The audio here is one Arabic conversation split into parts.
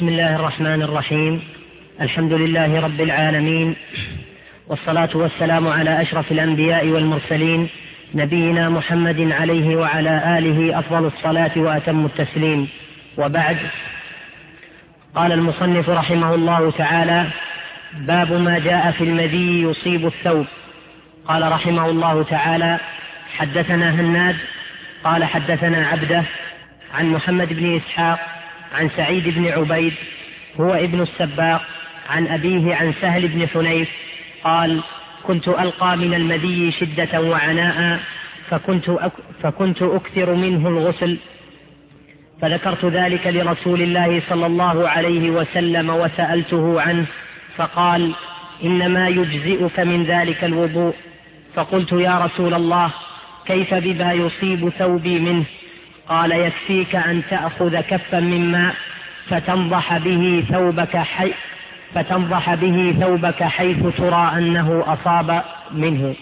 بسم الله الرحمن الرحيم. الحمد لله رب العالمين، والصلاة والسلام على أشرف الأنبياء والمرسلين، نبينا محمد عليه وعلى آله أفضل الصلاة وأتم التسليم، وبعد. قال المصنف رحمه الله تعالى: باب ما جاء في المذي يصيب الثوب. قال رحمه الله تعالى: حدثنا هناد قال حدثنا عبده عن محمد بن إسحاق عن سعيد بن عبيد هو ابن السباق عن أبيه عن سهل بن حنيف قال: كنت ألقى من المذي شدة وعناء فكنت أكثر منه الغسل، فذكرت ذلك لرسول الله صلى الله عليه وسلم وسألته عنه، فقال: إنما يجزئك من ذلك الوضوء. فقلت: يا رسول الله، كيف بما يصيب ثوبي منه؟ قال: يكفيك أن تأخذ كفا من ماء فتنضح به ثوبك حيث ترى أنه أصاب منه.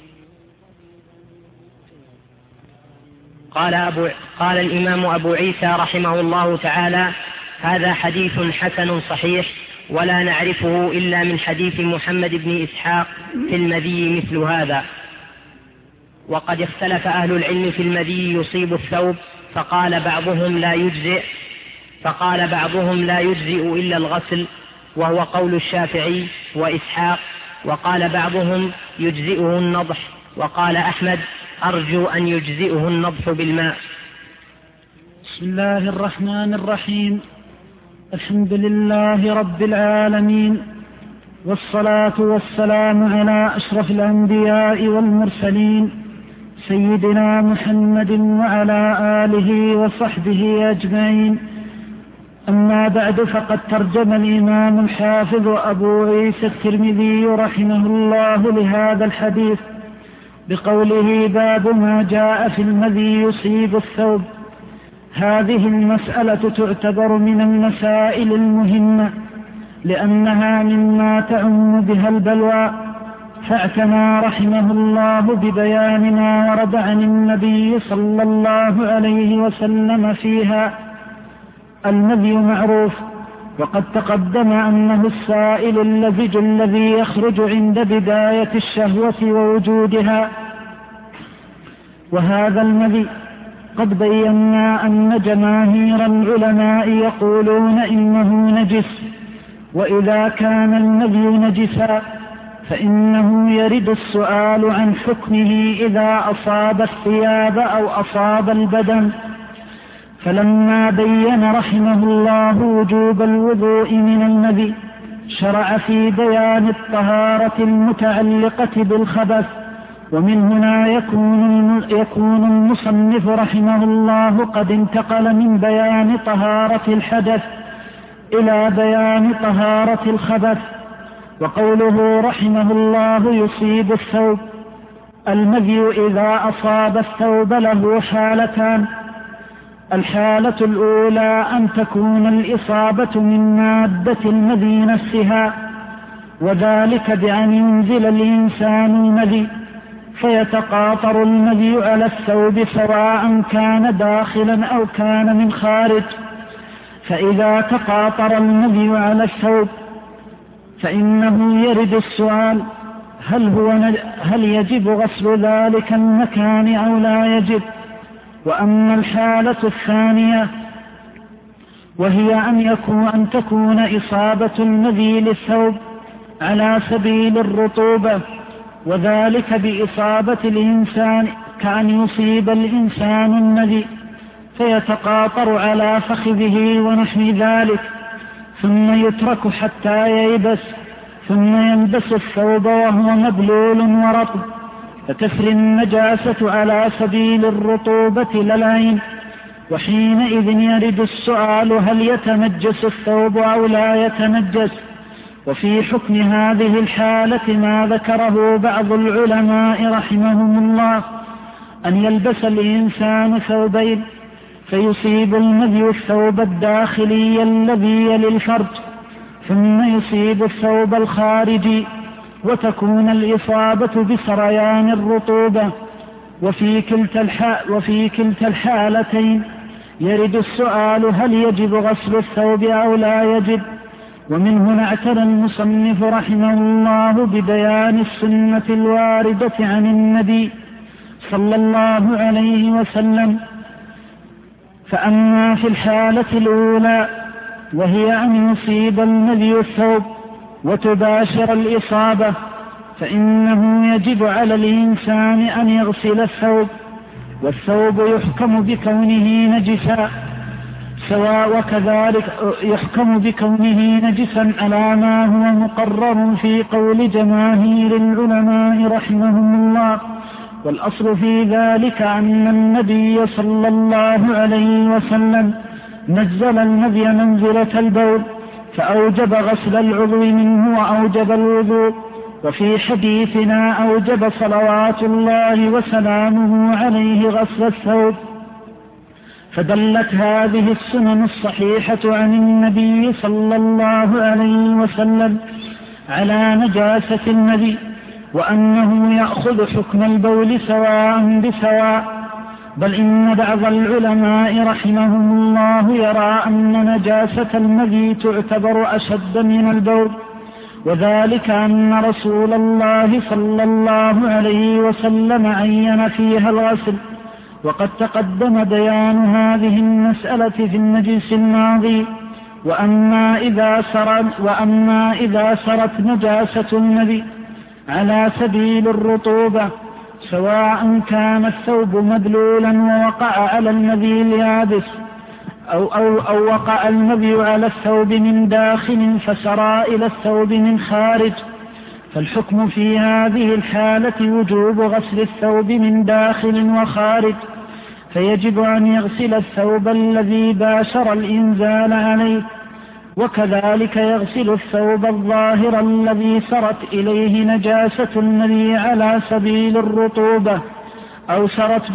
قال الإمام أبو عيسى رحمه الله تعالى: هذا حديث حسن صحيح، ولا نعرفه إلا من حديث محمد بن إسحاق في المذي مثل هذا. وقد اختلف أهل العلم في المذي يصيب الثوب، فقال بعضهم لا يجزئ إلا الغسل، وهو قول الشافعي وإسحاق، وقال بعضهم يجزئه النضح، وقال أحمد: أرجو أن يجزئه النضح بالماء. بسم الله الرحمن الرحيم. الحمد لله رب العالمين، والصلاة والسلام على أشرف الأنبياء والمرسلين، سيدنا محمد وعلى آله وصحبه أجمعين. أما بعد، فقد ترجم الإمام الحافظ أبو عيسى الترمذي رحمه الله لهذا الحديث بقوله: باب ما جاء في المذي يصيب الثوب. هذه المسألة تعتبر من المسائل المهمة، لأنها مما تعم بها البلوى، فاعتنى رحمه الله ببيان ما ورد عن النبي صلى الله عليه وسلم فيها. المذي معروف، وقد تقدم أنه السائل اللزج الذي يخرج عند بداية الشهوة ووجودها. وهذا المذي قد بينا أن جماهير العلماء يقولون إنه نجس، وإذا كان المذي نجسا فإنه يرد السؤال عن حكمه إذا أصاب الثياب أو أصاب البدن. فلما بين رحمه الله وجوب الوضوء من المذي، شرع في بيان الطهارة المتعلقة بالخبث. ومن هنا يكون المصنف رحمه الله قد انتقل من بيان طهارة الحدث إلى بيان طهارة الخبث. وقوله رحمه الله يصيب الثوب، المذي إذا أصاب الثوب له حالتان: الحالة الأولى أن تكون الإصابة من مادة المذي نفسها، وذلك بأن ينزل الإنسان المذي فيتقاطر المذي على الثوب سواء كان داخلا أو كان من خارج. فإذا تقاطر المذي على الثوب فإنه يرد السؤال: هل يجب غسل ذلك المكان أو لا يجب؟ وأما الحالة الثانية وهي أن تكون إصابة المذي للثوب على سبيل الرطوبة، وذلك بإصابة الإنسان كأن يصيب الإنسان المذي فيتقاطر على فخذه ونحو ذلك، ثم يترك حتى ييبس، ثم ينبس الثوب وهو مبلول ورطب، فتفري النجاسة على سبيل الرطوبة للعين. وحينئذ يرد السؤال: هل يتنجس الثوب أو لا يتنجس؟ وفي حكم هذه الحالة ما ذكره بعض العلماء رحمهم الله: أن يلبس الإنسان ثوبين، فيصيب المذي الثوب الداخلي الذي يلي الفرج، ثم يصيب الثوب الخارجي، وتكون الإصابة بسريان الرطوبة. وفي كلتا الحالتين يرد السؤال هل يجب غسل الثوب أو لا يجب. ومن هنا اعتنى المصنف رحمه الله ببيان السنة الواردة عن النبي صلى الله عليه وسلم. فأما في الحالة الأولى وهي أن يصيب المذي الثوب وتباشر الإصابة، فإنه يجب على الإنسان أن يغسل الثوب، والثوب يحكم بكونه نجسا وكذلك يحكم بكونه نجسا على ما هو مقرر في قول جماهير العلماء رحمهم الله. والأصل في ذلك أن النبي صلى الله عليه وسلم نزل المذي منزلة البول فأوجب غسل العضو منه وأوجب الوضوء. وفي حديثنا أوجب صلوات الله وسلامه عليه غسل الثوب. فدلت هذه السنن الصحيحة عن النبي صلى الله عليه وسلم على نجاسة المذي، وأنه يأخذ حكم البول سواء بسواء. بل إن بعض العلماء رحمهم الله يرى أن نجاسة المذي تعتبر أشد من البول، وذلك أن رسول الله صلى الله عليه وسلم عين فيها الغسل، وقد تقدم بيان هذه المسألة في المجلس الماضي. وأما إذا سرت نجاسة المذي على سبيل الرطوبة، سواء كان الثوب مبلولا ووقع على المذي اليابس أو وقع المذي على الثوب من داخل فسرى إلى الثوب من خارج، فالحكم في هذه الحالة وجوب غسل الثوب من داخل وخارج، فيجب أن يغسل الثوب الذي باشر الإنزال عليه، وكذلك يغسل الثوب الظاهر الذي سرت إليه نجاسة المذي على سبيل الرطوبة أو سرت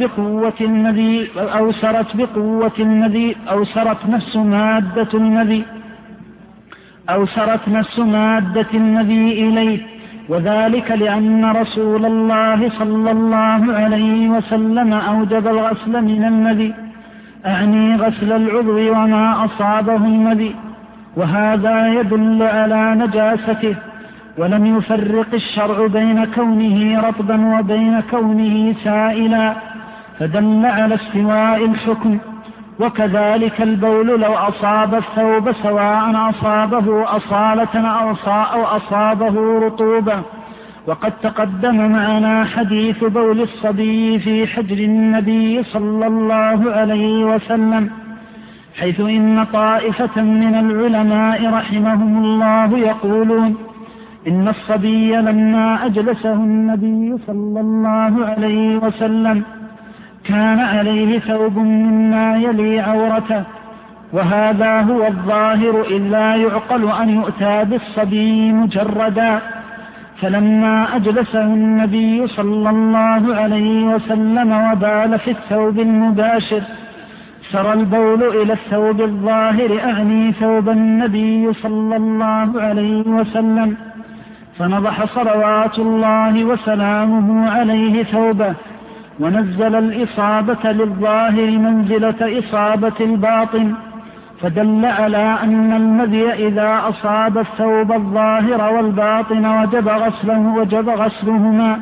نفس مادة المذي إليه. وذلك لأن رسول الله صلى الله عليه وسلم أوجب الغسل من المذي، أعني غسل العضو وما أصابه المذي، وهذا يدل على نجاسته. ولم يفرق الشرع بين كونه رطبا وبين كونه سائلا، فدل على استواء الحكم. وكذلك البول لو أصاب الثوب سواء أصابه أصالة أو أصابه رطوبة. وقد تقدم معنا حديث بول الصبي في حجر النبي صلى الله عليه وسلم، حيث إن طائفة من العلماء رحمهم الله يقولون إن الصبي لما أجلسه النبي صلى الله عليه وسلم كان عليه ثوب مما يلي عورته، وهذا هو الظاهر، إلا يعقل أن يؤتى بالصبي مجردا. فلما أجلسه النبي صلى الله عليه وسلم وبال في الثوب المباشر، سرى البول إلى الثوب الظاهر، أعني ثوب النبي صلى الله عليه وسلم، فنضح صلوات الله وسلامه عليه ثوبه، ونزل الإصابة للظاهر منزلة إصابة الباطن، فدل على أن المذي إذا أصاب الثوب الظاهر والباطن وجب غسلهما.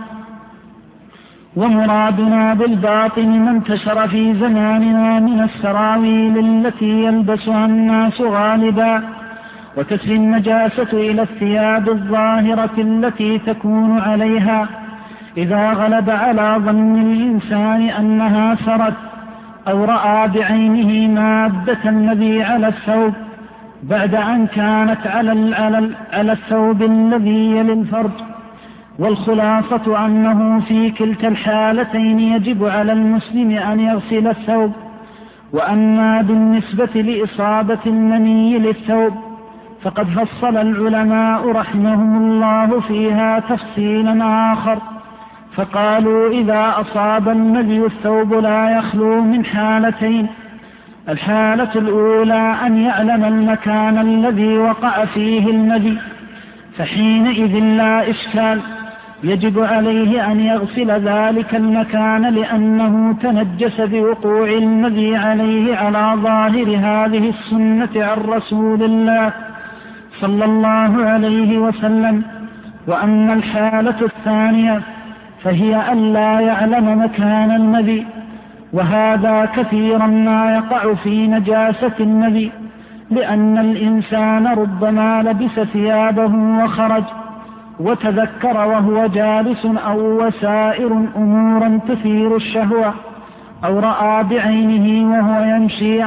ومرادنا بالباطن ما انتشر في زماننا من السراويل التي يلبسها الناس غالبا، وتسري النجاسة إلى الثياب الظاهرة التي تكون عليها إذا غلب على ظن الإنسان أنها سرت، أو رأى بعينه مادة الذي على الثوب بعد أن كانت على الثوب الذي يلي الفرج. والخلاصة أنه في كلتا الحالتين يجب على المسلم أن يغسل الثوب. وأما بالنسبة لإصابة المني للثوب فقد فصل العلماء رحمهم الله فيها تفصيلا آخر، فقالوا إذا أصاب المذي الثوب لا يخلو من حالتين: الحالة الأولى أن يعلم المكان الذي وقع فيه المذي، فحينئذ لا إشكال، يجب عليه أن يغسل ذلك المكان لأنه تنجس بوقوع المذي عليه على ظاهر هذه السنة عن رسول الله صلى الله عليه وسلم. وأما الحالة الثانية فهي ألا يعلم مكان المذي، وهذا كثيرا ما يقع في نجاسة المذي، لأن الإنسان ربما لبس ثيابه وخرج وتذكر وهو جالس أو وسائر أمورا تثير الشهوة، أو رأى بعينه وهو يمشي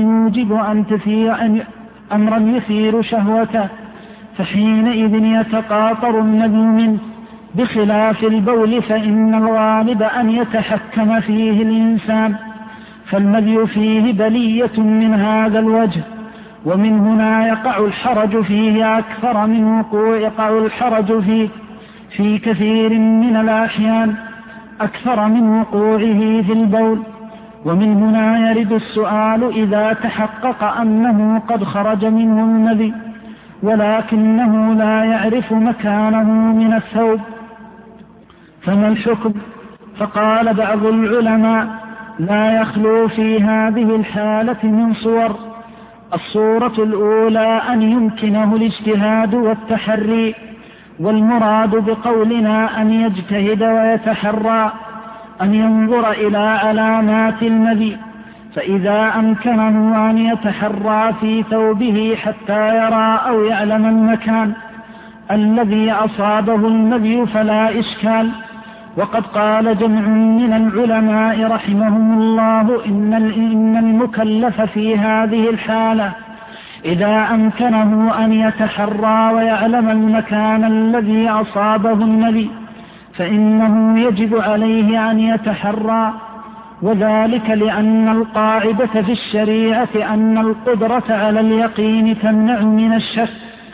أمرا يثير شهوته، فحينئذ يتقاطر المذي منه، بخلاف البول فإن الغالب أن يتحكم فيه الإنسان، فالمذي فيه بلية من هذا الوجه. ومن هنا يقع الحرج فيه أكثر من يقع الحرج في كثير من الأحيان أكثر من وقوعه في البول. ومن هنا يرد السؤال إذا تحقق أنه قد خرج منه المذي ولكنه لا يعرف مكانه من الثوب فما الحكم؟ فقال بعض العلماء: لا يخلو في هذه الحالة من صور. الصورة الأولى أن يمكنه الاجتهاد والتحري، والمراد بقولنا أن يجتهد ويتحرى أن ينظر إلى علامات المذي، فإذا أمكنه أن يتحرى في ثوبه حتى يرى أو يعلم المكان الذي أصابه المذي فلا إشكال. وقد قال جمع من العلماء رحمهم الله إن المكلف في هذه الحالة إذا أمكنه أن يتحرى ويعلم المكان الذي أصابه المذي فإنه يجب عليه أن يتحرى، وذلك لأن القاعدة في الشريعة أن القدرة على اليقين تمنع من الشك،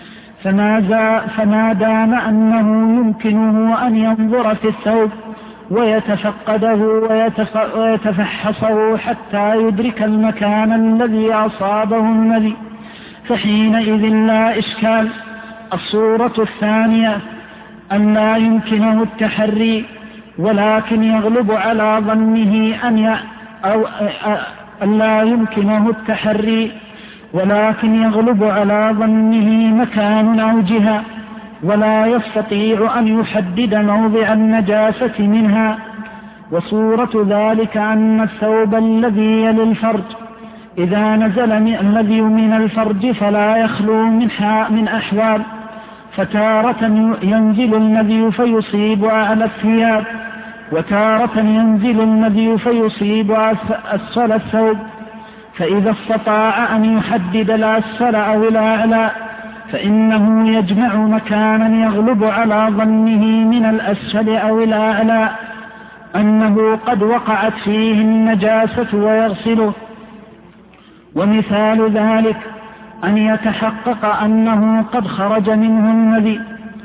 فما دام أنه يمكنه أن ينظر في الثوب ويتفقده ويتفحصه حتى يدرك المكان الذي أصابه المذي فحينئذ لا إشكال. الصورة الثانية أن لا يمكنه التحري ولكن يغلب على ظنه مكان أو جهة ولا يستطيع أن يحدد موضع النجاسة منها. وصورة ذلك أن الثوب الذي يلي الفرج إذا نزل المذي من الفرج فلا يخلو من أحوال، فتارة ينزل المذي فيصيب أعلى الثياب، وتارة ينزل المذي فيصيب أسفل الثوب، فإذا استطاع أن يحدد الأسفل أو الأعلى فإنه يجمع مكانا يغلب على ظنه من الأسفل أو الأعلى أنه قد وقعت فيه النجاسة ويغسله. ومثال ذلك أن يتحقق أنه قد خرج منه المذي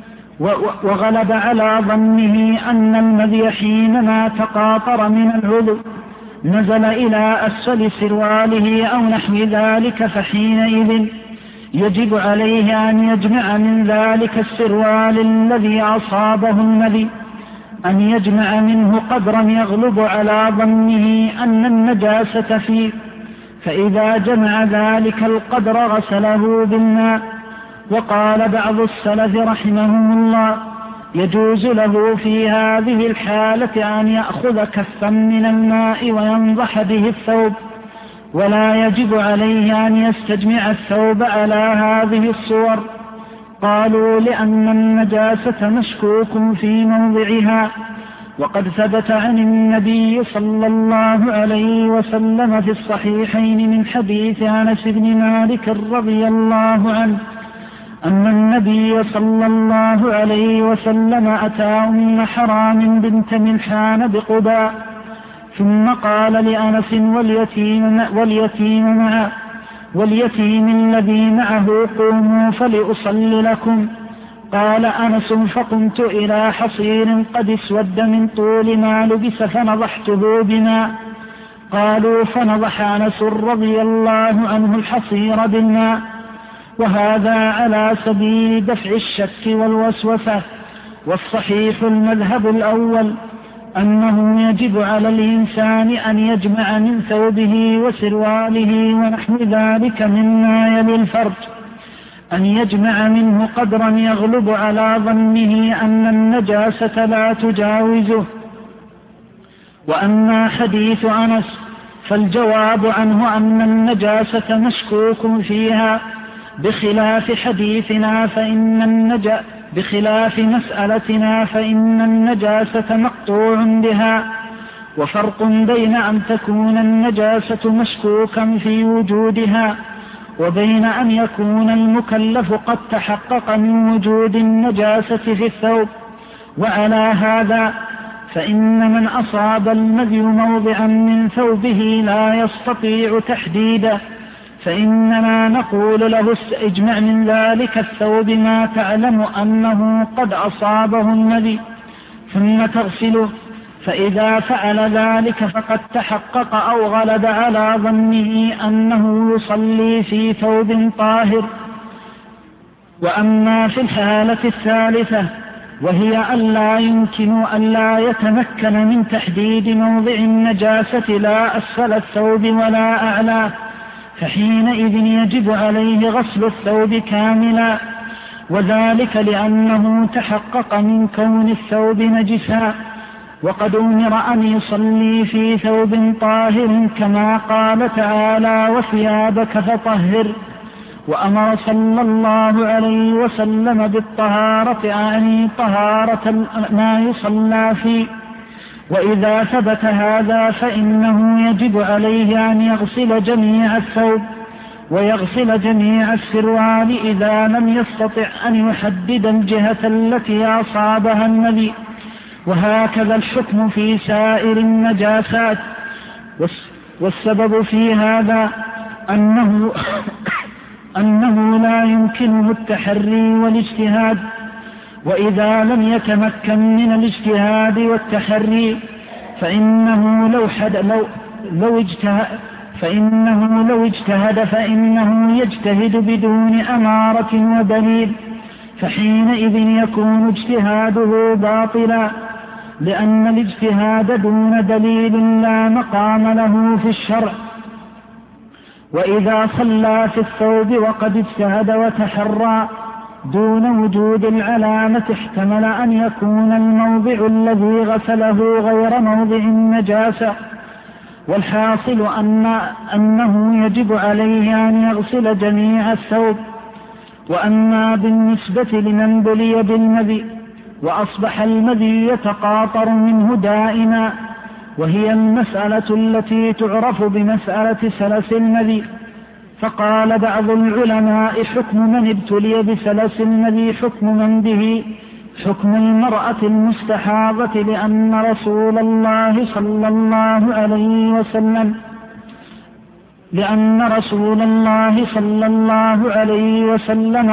وغلب على ظنه أن المذي حينما تقاطر من العضو نزل إلى أسفل سرواله أو نحو ذلك، فحينئذ يجب عليه أن يجمع من ذلك السروال الذي أصابه المذي أن يجمع منه قدرا يغلب على ظنه أن النجاسة فيه، فإذا جمع ذلك القدر غسله بالماء. وقال بعض السلف رحمهم الله: يجوز له في هذه الحالة أن يأخذ كفا من الماء وينضح به الثوب، ولا يجب عليه أن يستجمع الثوب على هذه الصور. قالوا: لأن النجاسة مشكوك في موضعها، وقد ثبت عن النبي صلى الله عليه وسلم في الصحيحين من حديث أنس بن مالك رضي الله عنه أن النبي صلى الله عليه وسلم أتى أم حرام بنت ملحان بقباء، ثم قال لأنس واليتيم الذي معه: قوموا فلأصل لكم. قال أنس: فقمت إلى حصير قد اسود من طول ما لبس فنضحته بماء. قالوا: فنضح أنس رضي الله عنه الحصير بالماء. وهذا على سبيل دفع الشك والوسوسة، والصحيح المذهب الأول أنه يجب على الإنسان أن يجمع من ثوبه وسرواله ونحو ذلك مما يلي الفرج، أن يجمع منه قدرا يغلب على ظنه أن النجاسة لا تجاوزه. وأما حديث أنس فالجواب عنه أن النجاسة مشكوك فيها، بخلاف مسألتنا فإن النجاسة مقطوع بها. وفرق بين أن تكون النجاسة مشكوكا في وجودها وبين أن يكون المكلف قد تحقق من وجود النجاسة في الثوب. وعلى هذا فإن من أصاب المذي موضعا من ثوبه لا يستطيع تحديده، فإننا نقول له اجمع من ذلك الثوب ما تعلم أنه قد أصابه المذي ثم تغسله، فإذا فعل ذلك فقد تحقق أو غلب على ظنه أنه يصلي في ثوب طاهر. وأما في الحالة الثالثة وهي أن لا يتمكن من تحديد موضع النجاسة لا أسفل الثوب ولا أعلاه، فحينئذ يجب عليه غسل الثوب كاملا، وذلك لأنه تحقق من كون الثوب نجسا، وقد أمر أن يصلي في ثوب طاهر كما قال تعالى وثيابك فطهر. وأمر صلى الله عليه وسلم بالطهارة، يعني طهارة ما يصلى فيه. وإذا ثبت هذا فإنه يجب عليه أن يغسل جميع الثوب ويغسل جميع السروال إذا لم يستطع أن يحدد الجهة التي أصابها النبي. وهكذا الحكم في سائر النجاسات. والسبب في هذا أنه لا يمكنه التحري والاجتهاد، وإذا لم يتمكن من الاجتهاد والتحري فإنه لو اجتهد فإنه يجتهد بدون أمارة ودليل، فحينئذ يكون اجتهاده باطلا، لأن الاجتهاد دون دليل لا مقام له في الشرع. وإذا صلى في الثوب وقد اجتهد وتحرى دون وجود العلامة احتمل أن يكون الموضع الذي غسله غير موضع النجاسة. والحاصل أنه يجب عليه أن يغسل جميع الثوب. وأما بالنسبة لمن بلي بالمذي وأصبح المذي يتقاطر منه دائما، وهي المسألة التي تعرف بمسألة سلس المذي، فقال بعض العلماء حكم من ابتلي بسلس المذي حكم من به حكم المرأة المستحاضة، لأن رسول الله صلى الله عليه وسلم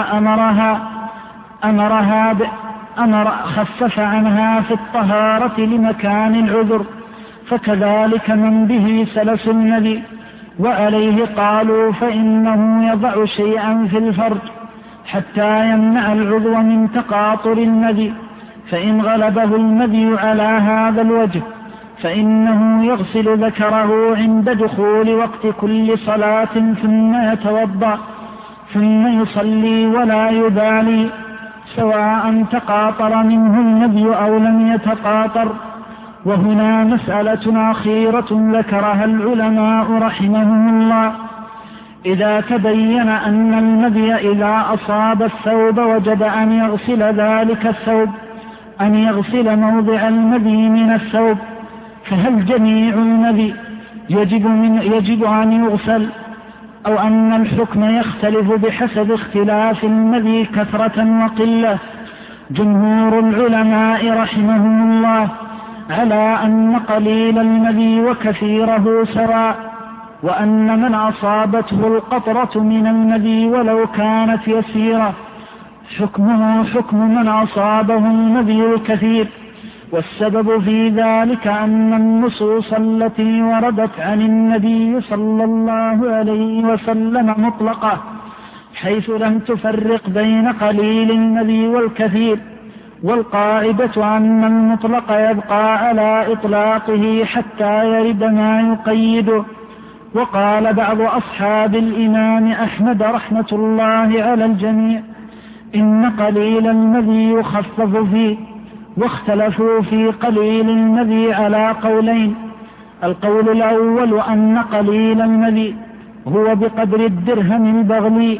خفف عنها في الطهارة لمكان العذر، فكذلك من به سلس المذي. وعليه قالوا فإنه يضع شيئا في الفرج حتى يمنع العضو من تقاطر المذي، فإن غلبه المذي على هذا الوجه فإنه يغسل ذكره عند دخول وقت كل صلاة ثم يتوضأ ثم يصلي ولا يبالي سواء تقاطر منه المذي أو لم يتقاطر. وهنا مسألة أخيرة ذكرها العلماء رحمهم الله: إذا تبين أن المذي إذا أصاب الثوب وجب أن يغسل ذلك الثوب، أن يغسل موضع المذي من الثوب، فهل جميع المذي يجب أن يغسل، أو أن الحكم يختلف بحسب اختلاف المذي كثرة وقلة؟ جمهور العلماء رحمهم الله على أن قليل المذي وكثيره سواء، وأن من أصابته القطرة من المذي ولو كانت يسيرة حكمه حكم من أصابه المذي الكثير. والسبب في ذلك أن النصوص التي وردت عن النبي صلى الله عليه وسلم مطلقة، حيث لم تفرق بين قليل المذي والكثير، والقاعدة أن المطلق يبقى على إطلاقه حتى يرد ما يقيده. وقال بعض أصحاب الإمام أحمد رحمة الله على الجميع إن قليل المذي يخفف فيه، واختلفوا في قليل المذي على قولين. القول الأول أن قليل المذي هو بقدر الدرهم البغلي،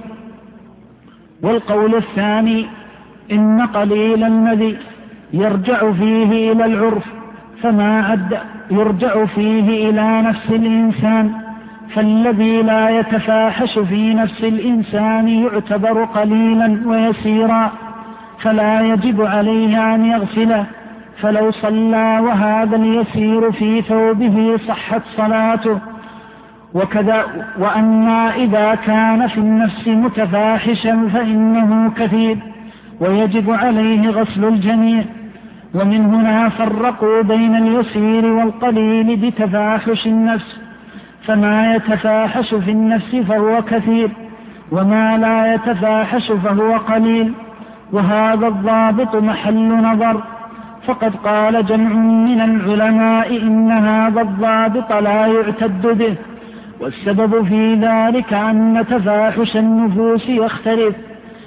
والقول الثاني إن قليل المذي يرجع فيه إلى العرف، فما عد يرجع فيه إلى نفس الإنسان، فالذي لا يتفاحش في نفس الإنسان يعتبر قليلا ويسيرا، فلا يجب عليه أن يغسله، فلو صلى وهذا اليسير في ثوبه صحت صلاته. وكذا وأما إذا كان في النفس متفاحشا فإنه كثير ويجب عليه غسل الجميع. ومن هنا فرقوا بين اليسير والقليل بتفاحش النفس، فما يتفاحش في النفس فهو كثير، وما لا يتفاحش فهو قليل، وهذا الضابط محل نظر. فقد قال جمع من العلماء إن هذا الضابط لا يعتد به، والسبب في ذلك أن تفاحش النفوس يختلف،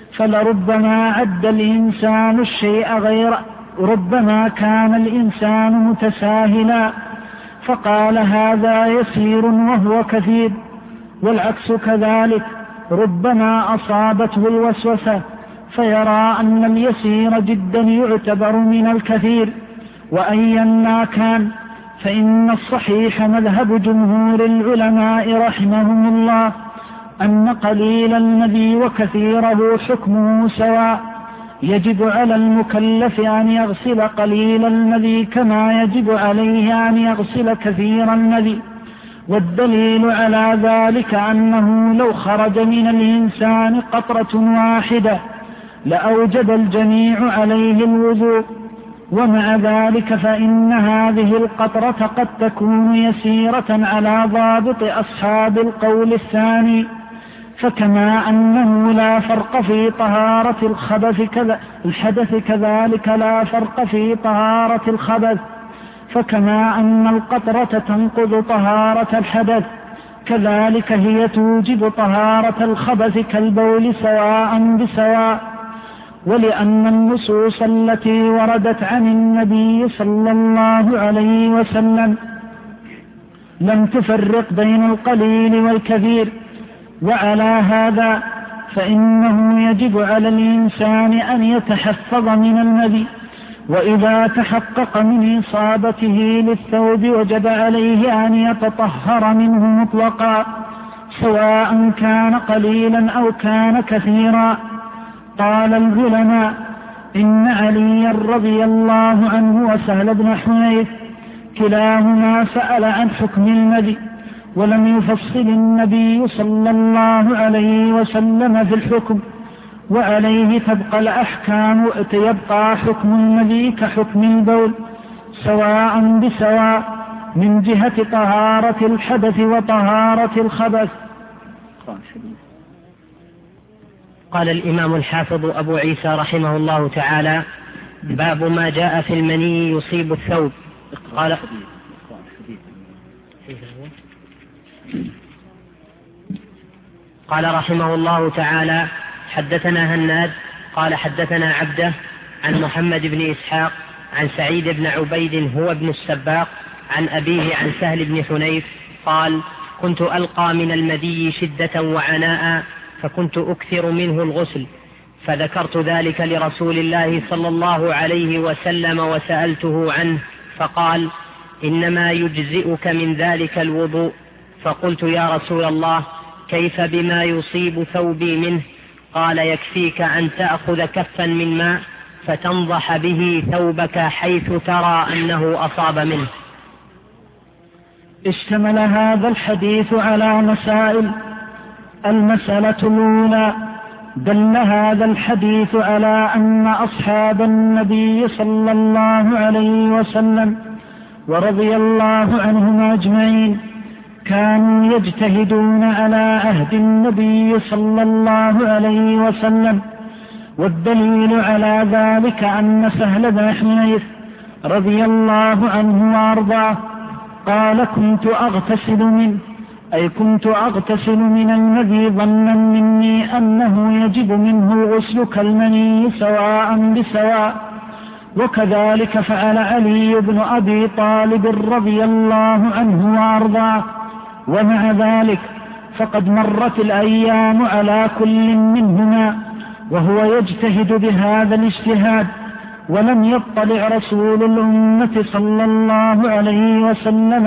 فلربما عد الإنسان الشيء غير، ربما كان الإنسان متساهلا فقال هذا يسير وهو كثير، والعكس كذلك، ربما أصابته الوسوسة فيرى أن اليسير جدا يعتبر من الكثير. وأيا ما كان فإن الصحيح مذهب جمهور العلماء رحمهم الله أن قليل المذي وكثيره حكمه سواء، يجب على المكلف أن يغسل قليل المذي كما يجب عليه أن يغسل كثير المذي. والدليل على ذلك أنه لو خرج من الإنسان قطرة واحدة لأوجب الجميع عليه الوضوء، ومع ذلك فإن هذه القطرة قد تكون يسيرة على ضابط أصحاب القول الثاني، فكما أنه لا فرق في طهارة الحدث كذلك لا فرق في طهارة الخبث، فكما أن القطرة تنقض طهارة الحدث كذلك هي توجب طهارة الخبث كالبول سواء بسواء. ولأن النصوص التي وردت عن النبي صلى الله عليه وسلم لم تفرق بين القليل والكثير، وعلى هذا فإنه يجب على الإنسان أن يتحفظ من المذي، وإذا تحقق من إصابته للثوب وجب عليه أن يتطهر منه مطلقا سواء كان قليلا أو كان كثيرا. قال العلماء إن علي رضي الله عنه وسهل بن حنيف كلاهما سأل عن حكم المذي، ولم يفصل النبي صلى الله عليه وسلم في الحكم، وعليه تبقى الأحكام، يبقى حكم المذي كحكم البول سواء بسواء من جهة طهارة الحدث وطهارة الخبث. قال الإمام الحافظ أبو عيسى رحمه الله تعالى: باب ما جاء في المني يصيب الثوب. قال رحمه الله تعالى: حدثنا هناد قال حدثنا عبده عن محمد بن إسحاق عن سعيد بن عبيد هو ابن السباق عن أبيه عن سهل بن حنيف قال: كنت ألقى من المدي شدة وعناء فكنت أكثر منه الغسل، فذكرت ذلك لرسول الله صلى الله عليه وسلم وسألته عنه، فقال: إنما يجزئك من ذلك الوضوء. فقلت: يا رسول الله، كيف بما يصيب ثوبي منه؟ قال: يكفيك أن تأخذ كفا من ماء فتنضح به ثوبك حيث ترى أنه أصاب منه. اشتمل هذا الحديث على مسائل. المسألة الأولى: دل هذا الحديث على أن أصحاب النبي صلى الله عليه وسلم ورضي الله عنهم أجمعين كانوا يجتهدون على عهد النبي صلى الله عليه وسلم، والدليل على ذلك أن سهل بن حنيف رضي الله عنه وأرضاه قال كنت أغتسل من الذي ظنا مني أنه يجب منه الغسل كالمني سواء بسواء. وكذلك فعل علي بن أبي طالب رضي الله عنه وأرضاه. ومع ذلك فقد مرت الأيام على كل منهما وهو يجتهد بهذا الاجتهاد، ولم يطلع رسول الأمة صلى الله عليه وسلم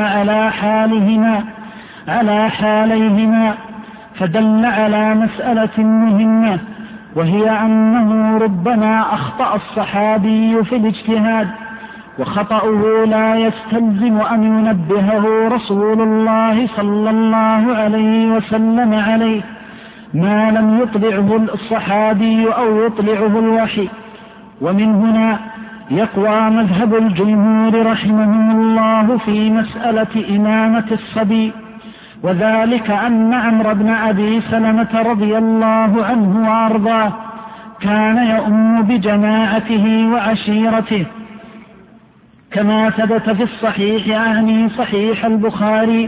على حاليهما، فدل على مسألة مهمة، وهي أنه ربما أخطأ الصحابي في الاجتهاد، وخطأه لا يستلزم أن ينبهه رسول الله صلى الله عليه وسلم عليه ما لم يطلعه الصحابي أو يطلعه الوحي. ومن هنا يقوى مذهب الجمهور رحمهم الله في مسألة إمامة الصبي، وذلك أن عمرو بن أبي سلمة رضي الله عنه وأرضاه كان يؤم بجماعته وعشيرته، كما ثبت في الصحيح أعني صحيح البخاري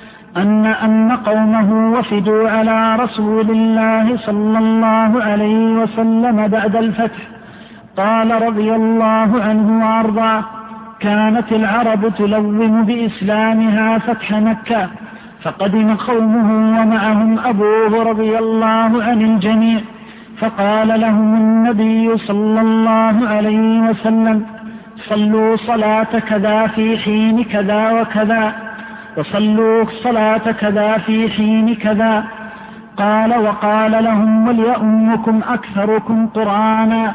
أن قومه وفدوا على رسول الله صلى الله عليه وسلم بعد الفتح. قال رضي الله عنه وأرضاه كانت العرب تلوم بإسلامها فتح مكة، فقدم قومه ومعهم أبوه رضي الله عن الجميع، فقال لهم النبي صلى الله عليه وسلم صلوا صلاة كذا في حين كذا وكذا، وصلوا صلاة كذا في حين كذا. قال وقال لهم وليؤمكم أكثركم قرآنا.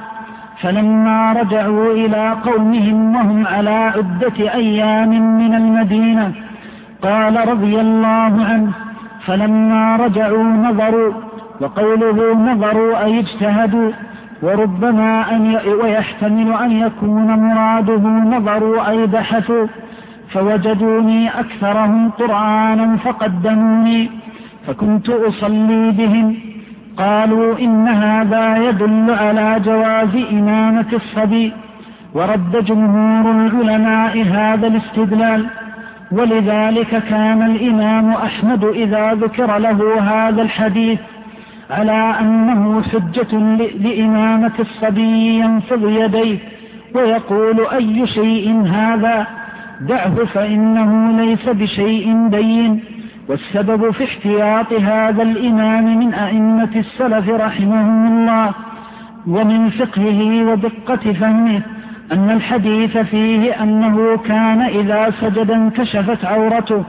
فلما رجعوا إلى قومهم وهم على عدة أيام من المدينة، قال رضي الله عنه فلما رجعوا نظروا، وقوله نظروا أي اجتهدوا، وربما ويحتمل أن يكون مراده نظروا أي بحثوا، فوجدوني أكثرهم قرآنا فقدموني فكنت أصلي بهم. قالوا إن هذا يدل على جواز إمامة الصبي، ورد جمهور العلماء هذا الاستدلال، ولذلك كان الإمام أحمد إذا ذكر له هذا الحديث على أنه حجة لإمامة الصبي ينفض يديه ويقول أي شيء هذا، دعه فإنه ليس بشيء بين. والسبب في احتياط هذا الإمام من أئمة السلف رحمهم الله ومن فقهه ودقة فهمه أن الحديث فيه أنه كان إذا سجد انكشفت عورته،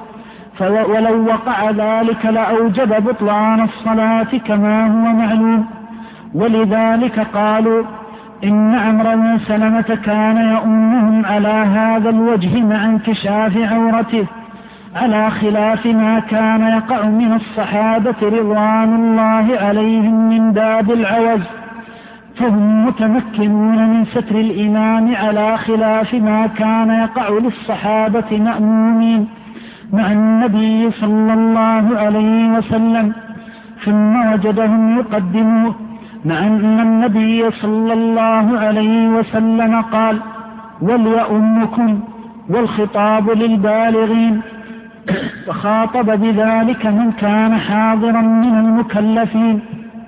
ولو وقع ذلك لأوجب بطلان الصلاة كما هو معلوم. ولذلك قالوا إن عمرو بن سلمة كان يؤمهم على هذا الوجه مع انكشاف عورته، على خلاف ما كان يقع من الصحابة رضوان الله عليهم من باب العوز، فهم متمكنون من ستر الإمام على خلاف ما كان يقع للصحابة مأمومين مع النبي صلى الله عليه وسلم. ثم وجدهم يقدموه مع أن النبي صلى الله عليه وسلم قال وليؤمكم، والخطاب للبالغين، وخاطب بذلك من كان حاضرا من المكلفين.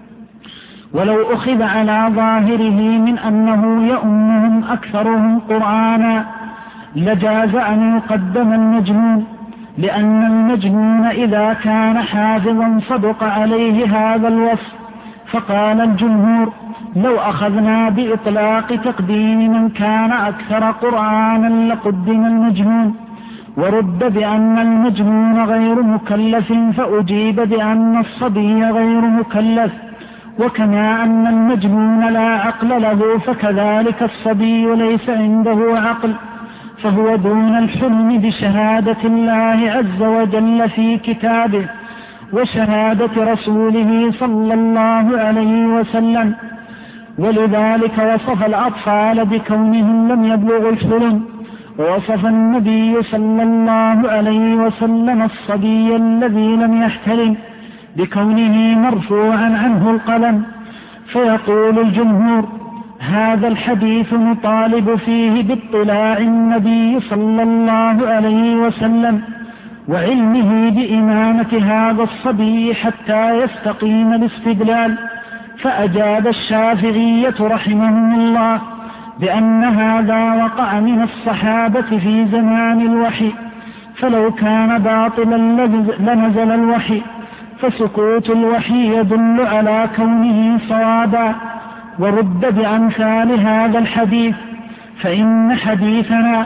ولو أخذ على ظاهره من أنه يؤمهم أكثرهم قرآنا لجاز أن يقدم المجنون، لأن المجنون إذا كان حافظا صدق عليه هذا الوصف. فقال الجمهور لو أخذنا بإطلاق تقديم من كان أكثر قرآنا لقدم المجنون، ورد بأن المجنون غير مكلف فأجيب بأن الصبي غير مكلف. وكما أن المجنون لا عقل له فكذلك الصبي ليس عنده عقل، فهو دون الحلم بشهادة الله عز وجل في كتابه وشهادة رسوله صلى الله عليه وسلم. ولذلك وصف الأطفال بكونهم لم يبلغوا الحلم، ووصف النبي صلى الله عليه وسلم الصبي الذي لم يحتلم بكونه مرفوعا عنه القلم. فيقول الجمهور: هذا الحديث نطالب فيه باطلاع النبي صلى الله عليه وسلم وعلمه بإمامة هذا الصبي حتى يستقيم الاستدلال. فأجاب الشافعية رحمهم الله بأن هذا وقع من الصحابة في زمان الوحي، فلو كان باطلا لنزل الوحي، فسكوت الوحي يدل على كونه صوابا. ورد بأمثال هذا الحديث، فإن حديثنا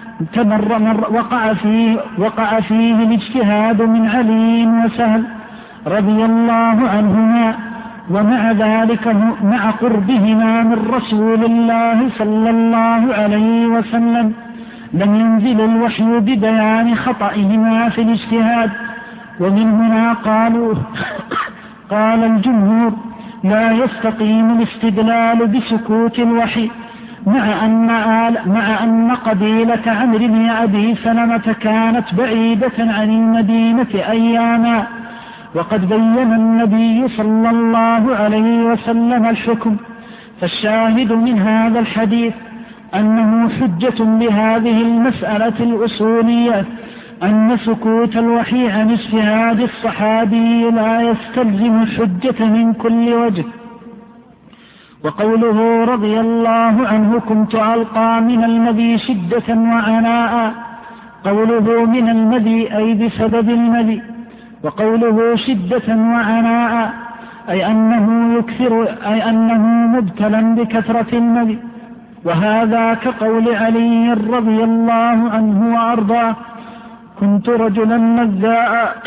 وقع فيه الاجتهاد من علي وسهل رضي الله عنهما، ومع ذلك مع قربهما من رسول الله صلى الله عليه وسلم لم ينزل الوحي ببيان خطئهما في الاجتهاد. ومن هنا قال الجمهور: لا يستقيم الاستدلال بسكوت الوحي، مع أن قبيلة عمرو بن أبي سلمة كانت بعيدة عن المدينة أياما، وقد بين النبي صلى الله عليه وسلم الحكم. فالشاهد من هذا الحديث أنه حجة بهذه المسألة الأصولية، أن سكوت الوحي عن اجتهاد الصحابي لا يستلزم الحجة من كل وجه. وقوله رضي الله عنه: كنت ألقى من المذي شدة وعناء، قوله من المذي أي بسبب المذي، وقوله شدة وعناء أي أنه مبتلا بكثرة المذي. وهذا كقول علي رضي الله عنه وأرضاه: كنت رجلا مذاء.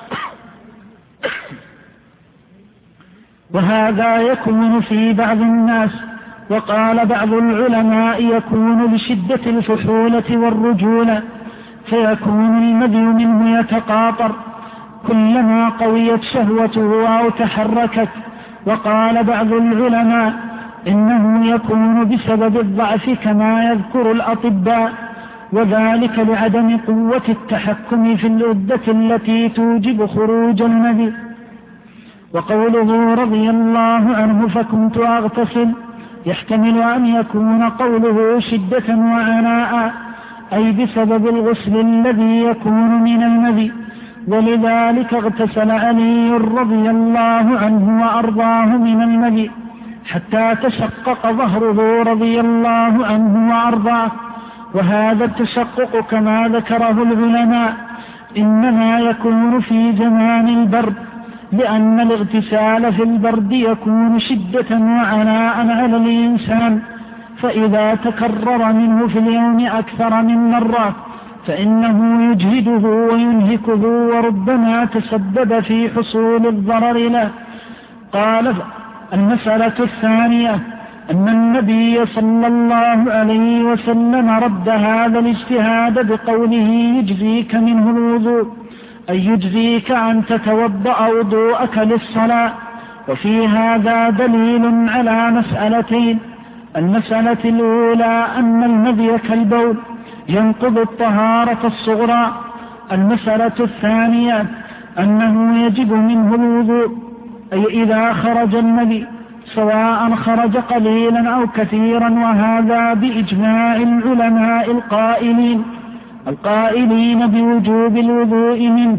وهذا يكون في بعض الناس، وقال بعض العلماء يكون لشدة الفحولة والرجولة، فيكون المذي منه يتقاطر كلما قويت شهوته أو تحركت. وقال بعض العلماء إنه يكون بسبب الضعف كما يذكر الأطباء، وذلك لعدم قوة التحكم في الأدة التي توجب خروج المذي. وقوله رضي الله عنه: فكنت أغتسل، يحتمل أن يكون قوله شدة وعناء أي بسبب الغسل الذي يكون من المذي، ولذلك اغتسل علي رضي الله عنه وأرضاه من المذي حتى تشقق ظهره رضي الله عنه وأرضاه. وهذا التشقق كما ذكره العلماء إنما يكون في زمان البرد، لأن الاغتسال في البرد يكون شدة وعناء على الإنسان، فإذا تكرر منه في اليوم أكثر من مرة فإنه يجهده وينهكه، وربما تسبب في حصول الضرر له. قال: المسألة الثانية أن النبي صلى الله عليه وسلم رد هذا الاجتهاد بقوله: يجزيك منه الوضوء، أي يجزيك أن تتوضأ وضوءك للصلاة. وفي هذا دليل على مسألتين: المسألة الأولى أن المذي كالبول ينقض الطهارة الصغرى. المسألة الثانية أنه يجب منه الوضوء، أي إذا خرج المذي سواء خرج قليلا أو كثيرا، وهذا بإجماع العلماء القائلين بوجوب الوضوء منه.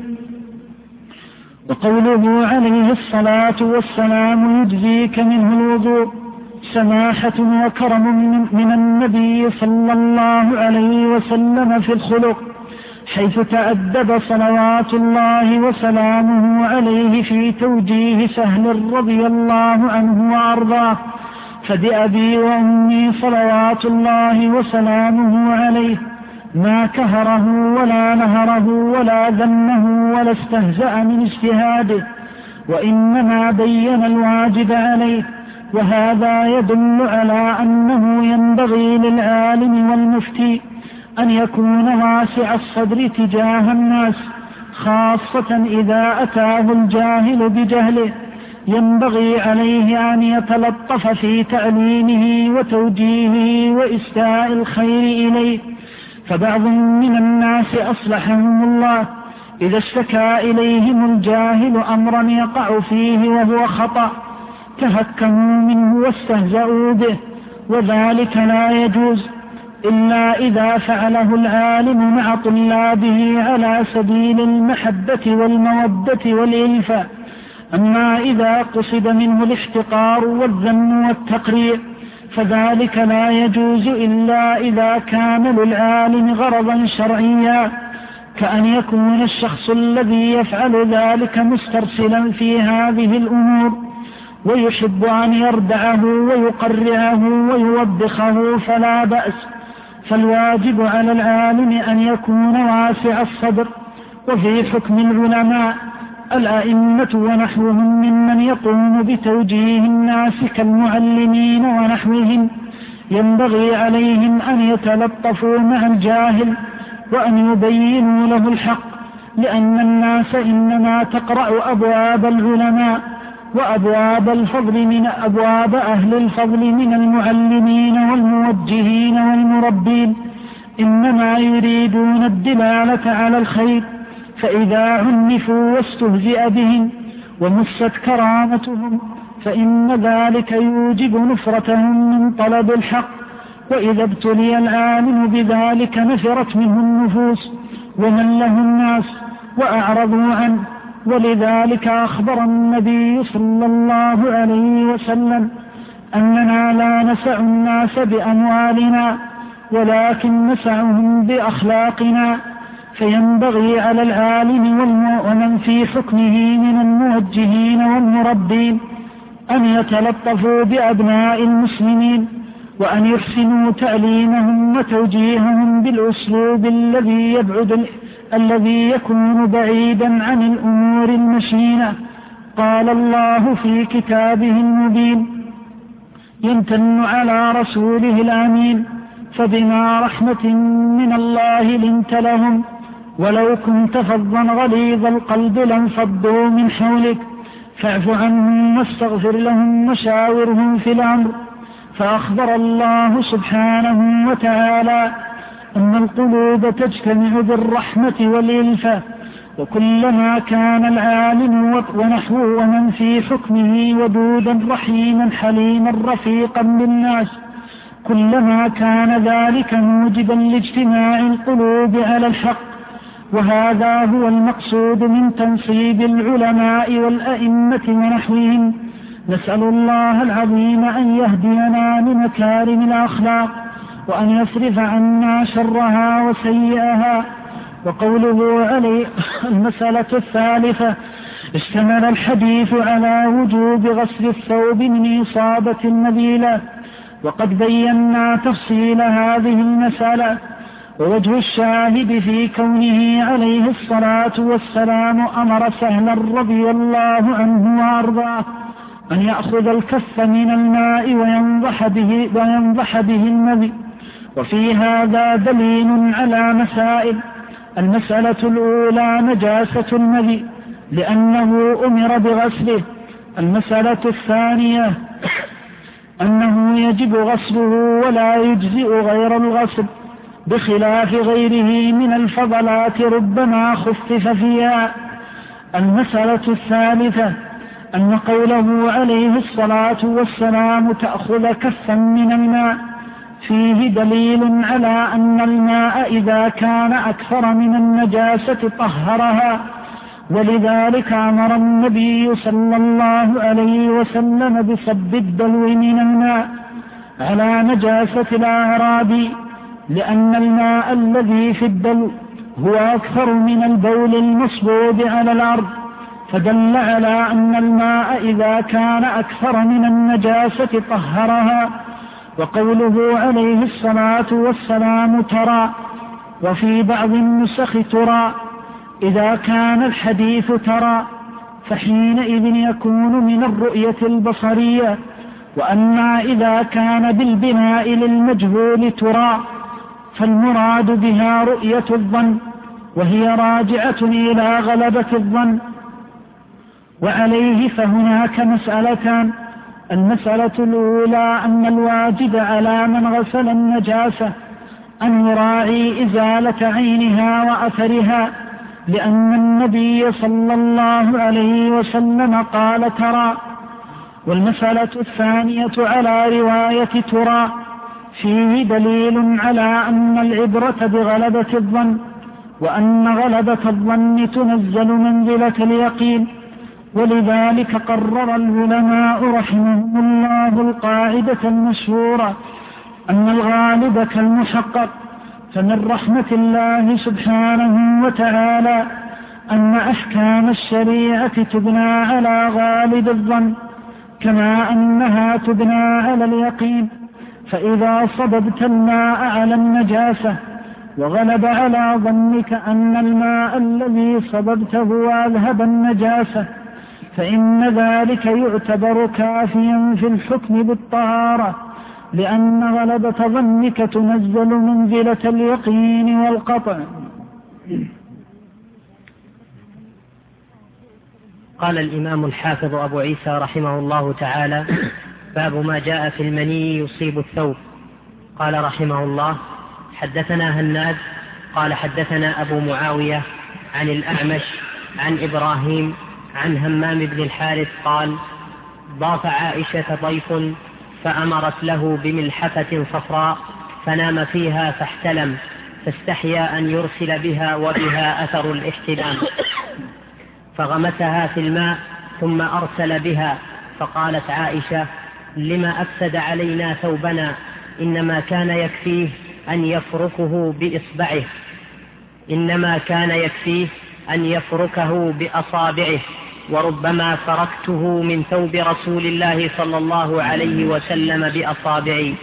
وقوله عليه الصلاة والسلام: يجزيك منه الوضوء، سماحة وكرم من النبي صلى الله عليه وسلم في الخلق، حيث تأدب صلوات الله وسلامه عليه في توجيه سهل رضي الله عنه وأرضاه: فبأبي وأمي صلوات الله وسلامه عليه ما كهره ولا نهره ولا ذمه ولا استهزأ من اجتهاده، وإنما بين الواجب عليه. وهذا يدل على أنه ينبغي للعالم والمفتي أن يكون واسع الصدر تجاه الناس، خاصة إذا أتاه الجاهل بجهله، ينبغي عليه أن يتلطف في تعليمه وتوجيهه وإسداء الخير إليه. فبعض من الناس أصلحهم الله إذا اشتكى إليهم الجاهل أمرا يقع فيه وهو خطأ، تهكموا منه واستهزأوا به، وذلك لا يجوز إلا إذا فعله العالم مع طلابه على سبيل المحبة والمودة والإلفاء. أما إذا قصد منه الاحتقار والذم والتقريع فذلك لا يجوز إلا إذا كان للعالم غرضا شرعيا، كأن يكون الشخص الذي يفعل ذلك مسترسلا في هذه الأمور ويحب أن يردعه ويقرعه ويوبخه فلا بأس. فالواجب على العالم أن يكون واسع الصدر. وفي حكم العلماء الأئمة ونحوهم ممن يقوم بتوجيه الناس كالمعلمين ونحوهم ينبغي عليهم أن يتلطفوا مع الجاهل وأن يبينوا له الحق، لأن الناس إنما تقرأ أبواب العلماء وأبواب أبواب أهل الفضل من المعلمين والموجهين والمربين إنما يريدون الدلالة على الخير، فإذا عنفوا واستهزئ بهم ومست كرامتهم فإن ذلك يوجب نفرتهم من طلب الحق، وإذا ابتلي العالم بذلك نفرت منه النفوس ومن له الناس وأعرضوا عنه. ولذلك أخبر النبي صلى الله عليه وسلم أننا لا نسع الناس بأموالنا ولكن نسعهم بأخلاقنا. فينبغي على العالم ومن في حكمه من الموجهين والمربين أن يتلطفوا بأبناء المسلمين وأن يحسنوا تعليمهم وتوجيههم بالأسلوب الذي يكون بعيدا عن الأمور المشينة. قال الله في كتابه المبين: يمتن على رسوله الأمين فبما رحمة من الله لنت لهم ولو كنت فظا غليظ القلب لانفضوا من حولك فاعف عنهم واستغفر لهم وشاورهم في الأمر. فأخبر الله سبحانه وتعالى أن القلوب تجتمع بالرحمة والإلفة، وكلما كان العالم ونحوه ومن في حكمه ودودا رحيما حليما رفيقا بالناس كلما كان ذلك موجبا لاجتماع القلوب على الحق. وهذا هو المقصود من تنصيب العلماء والأئمة ونحوهم. نسأل الله العظيم أن يهدينا لمكارم الأخلاق وأن يصرف عنا شرها وسيئها. وقوله عليه المسألة الثالثة: اشتمل الحديث على وجوب غسل الثوب من إصابة النبيلة، وقد بينا تفصيل هذه المسألة. ووجه الشاهد في كونه عليه الصلاة والسلام أمر سهلا رضي الله عنه وأرضاه أن يأخذ الكف من الماء وينضح به النبي. وفي هذا دليل على مسائل: المسألة الأولى نجاسة النبي لأنه أمر بغسله. المسألة الثانية أنه يجب غسله ولا يجزئ غير الغسل، بخلاف غيره من الفضلات ربما خفف فيها. المسألة الثالثة أن قوله عليه الصلاة والسلام تأخذ كفا من الماء فيه دليل على أن الماء إذا كان أكثر من النجاسة طهرها، ولذلك أمر النبي صلى الله عليه وسلم بصب الدلو من الماء على نجاسة الأعراب، لأن الماء الذي في الدلو هو أكثر من البول المصبوب على الأرض، فدل على أن الماء إذا كان أكثر من النجاسة طهرها. وقوله عليه الصلاة والسلام ترى، وفي بعض النسخ ترى، إذا كان الحديث ترى فحينئذ يكون من الرؤية البصرية، وأما إذا كان بالبناء للمجهول ترى فالمراد بها رؤية الظن، وهي راجعة إلى غلبة الظن. وعليه فهناك مسألتان: المسألة الأولى أن الواجب على من غسل النجاسة أن يراعي إزالة عينها وأثرها، لأن النبي صلى الله عليه وسلم قال ترى. والمسألة الثانية على رواية ترى فيه دليل على أن العبرة بغلبة الظن، وأن غلبة الظن تنزل منزلة اليقين، ولذلك قرر العلماء رحمهم الله القاعدة المشهورة أن الغالب كالمحقق. فمن رحمة الله سبحانه وتعالى أن أحكام الشريعة تبنى على غالب الظن كما أنها تبنى على اليقين. فإذا صببت الماء على النجاسة وغلب على ظنك أن الماء الذي صببته أذهب النجاسة فإن ذلك يعتبر كافيا في الحكم بالطهارة، لأن غلبة ظنك تنزل منزلة اليقين والقطع. قال الإمام الحافظ أبو عيسى رحمه الله تعالى: باب ما جاء في المني يصيب الثوب. قال رحمه الله: حدثنا هناد قال حدثنا أبو معاوية عن الأعمش عن إبراهيم عن همام بن الحارث قال: ضاف عائشة ضيف فأمرت له بملحفة صفراء فنام فيها فاحتلم، فاستحيا أن يرسل بها وبها أثر الاحتلام، فغمسها في الماء ثم أرسل بها. فقالت عائشة: لما أفسد علينا ثوبنا؟ إنما كان يكفيه أن يفركه بإصبعه، إنما كان يكفيه أن يفركه بأصابعه، وربما فركته من ثوب رسول الله صلى الله عليه وسلم بأصابعي.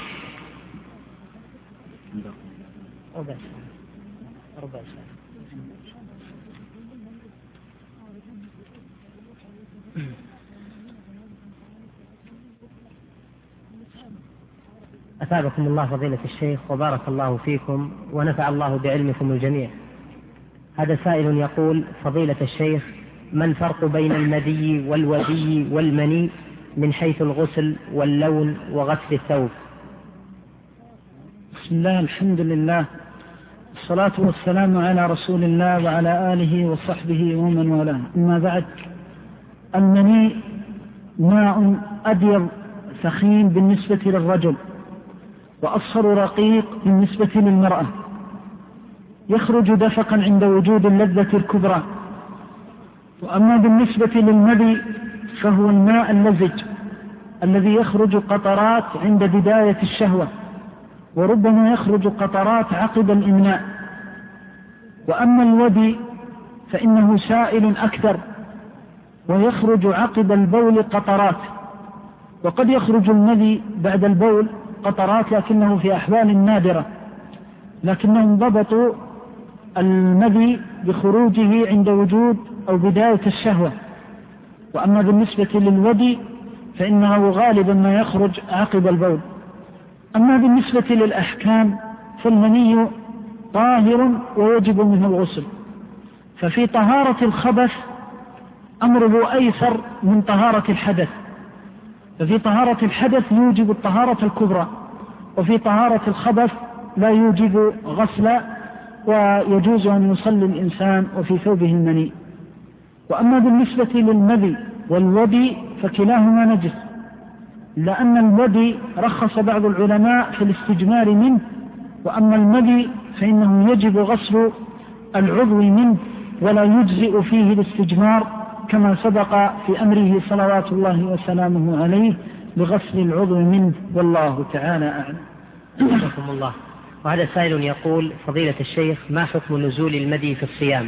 أثابكم الله فضيلة الشيخ وبارك الله فيكم ونفع الله بعلمكم الجميع. هذا سائل يقول: فضيلة الشيخ، ما الفرق بين المذي والودي والمني من حيث الغسل واللون وغسل الثوب؟ بسم الله، الحمد لله، الصلاة والسلام على رسول الله وعلى آله وصحبه ومن والاه. أما بعد، المني ماء أبيض ثخين بالنسبة للرجل وأصفر رقيق بالنسبة للمرأة، يخرج دفقا عند وجود اللذة الكبرى. وأما بالنسبة للمذي فهو الماء اللزج الذي يخرج قطرات عند بداية الشهوة، وربما يخرج قطرات عقب الإمناء. وأما الودي فإنه سائل أكثر ويخرج عقب البول قطرات، وقد يخرج المذي بعد البول قطرات لكنه في أحوال نادرة، لكنهم ضبطوا المذي بخروجه عند وجود أو بداية الشهوة. وأما بالنسبة للودي فإنه غالبا ما يخرج عقب البول. أما بالنسبة للأحكام فالمني طاهر ويجب منه الغسل، ففي طهارة الخبث أمره أيسر من طهارة الحدث، ففي طهارة الحدث يوجب الطهارة الكبرى، وفي طهارة الخبث لا يوجب غسلا ويجوز أن يصلي الإنسان وفي ثوبه المني. وأما بالنسبة للمذي والودي فكلاهما نجس، لأن الودي رخص بعض العلماء في الاستجمار منه، وأما المذي فإنه يجب غسل العضو منه ولا يجزئ فيه الاستجمار، كما سبق في أمره صلوات الله وسلامه عليه بغسل العضو منه، والله تعالى أعلم. رحمكم الله. وهذا سائل يقول: فضيلة الشيخ، ما حكم نزول المذي في الصيام؟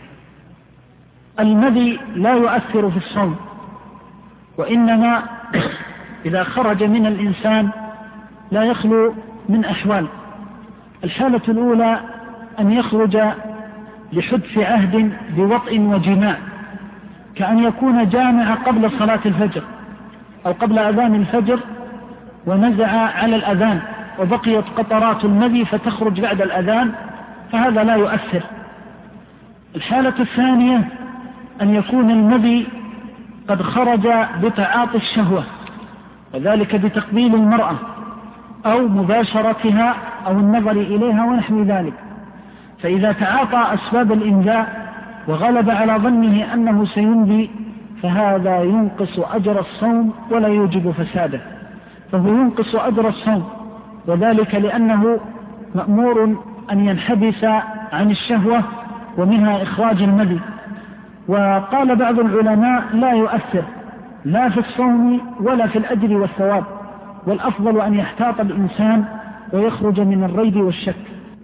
المذي لا يؤثر في الصوم، وإنما إذا خرج من الإنسان لا يخلو من أحوال. الحالة الأولى أن يخرج لحدث عهد بوطء وجماع، كأن يكون جامع قبل صلاة الفجر أو قبل أذان الفجر ونزع على الأذان وبقيت قطرات المذي فتخرج بعد الأذان، فهذا لا يؤثر. الحالة الثانية أن يكون المذي قد خرج بتعاطي الشهوة، وذلك بتقبيل المرأة أو مباشرتها أو النظر إليها ونحو ذلك، فإذا تعاطى أسباب الإنزاء وغلب على ظنه أنه سينزي فهذا ينقص أجر الصوم ولا يوجب فساده، فهو ينقص أجر الصوم، وذلك لأنه مأمور أن ينحبس عن الشهوة ومنها إخراج المذي. وقال بعض العلماء لا يؤثر لا في الصوم ولا في الأجر والثواب، والأفضل أن يحتاط الإنسان ويخرج من الريب والشك.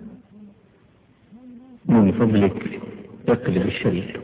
من فضلك اقلب الشريط.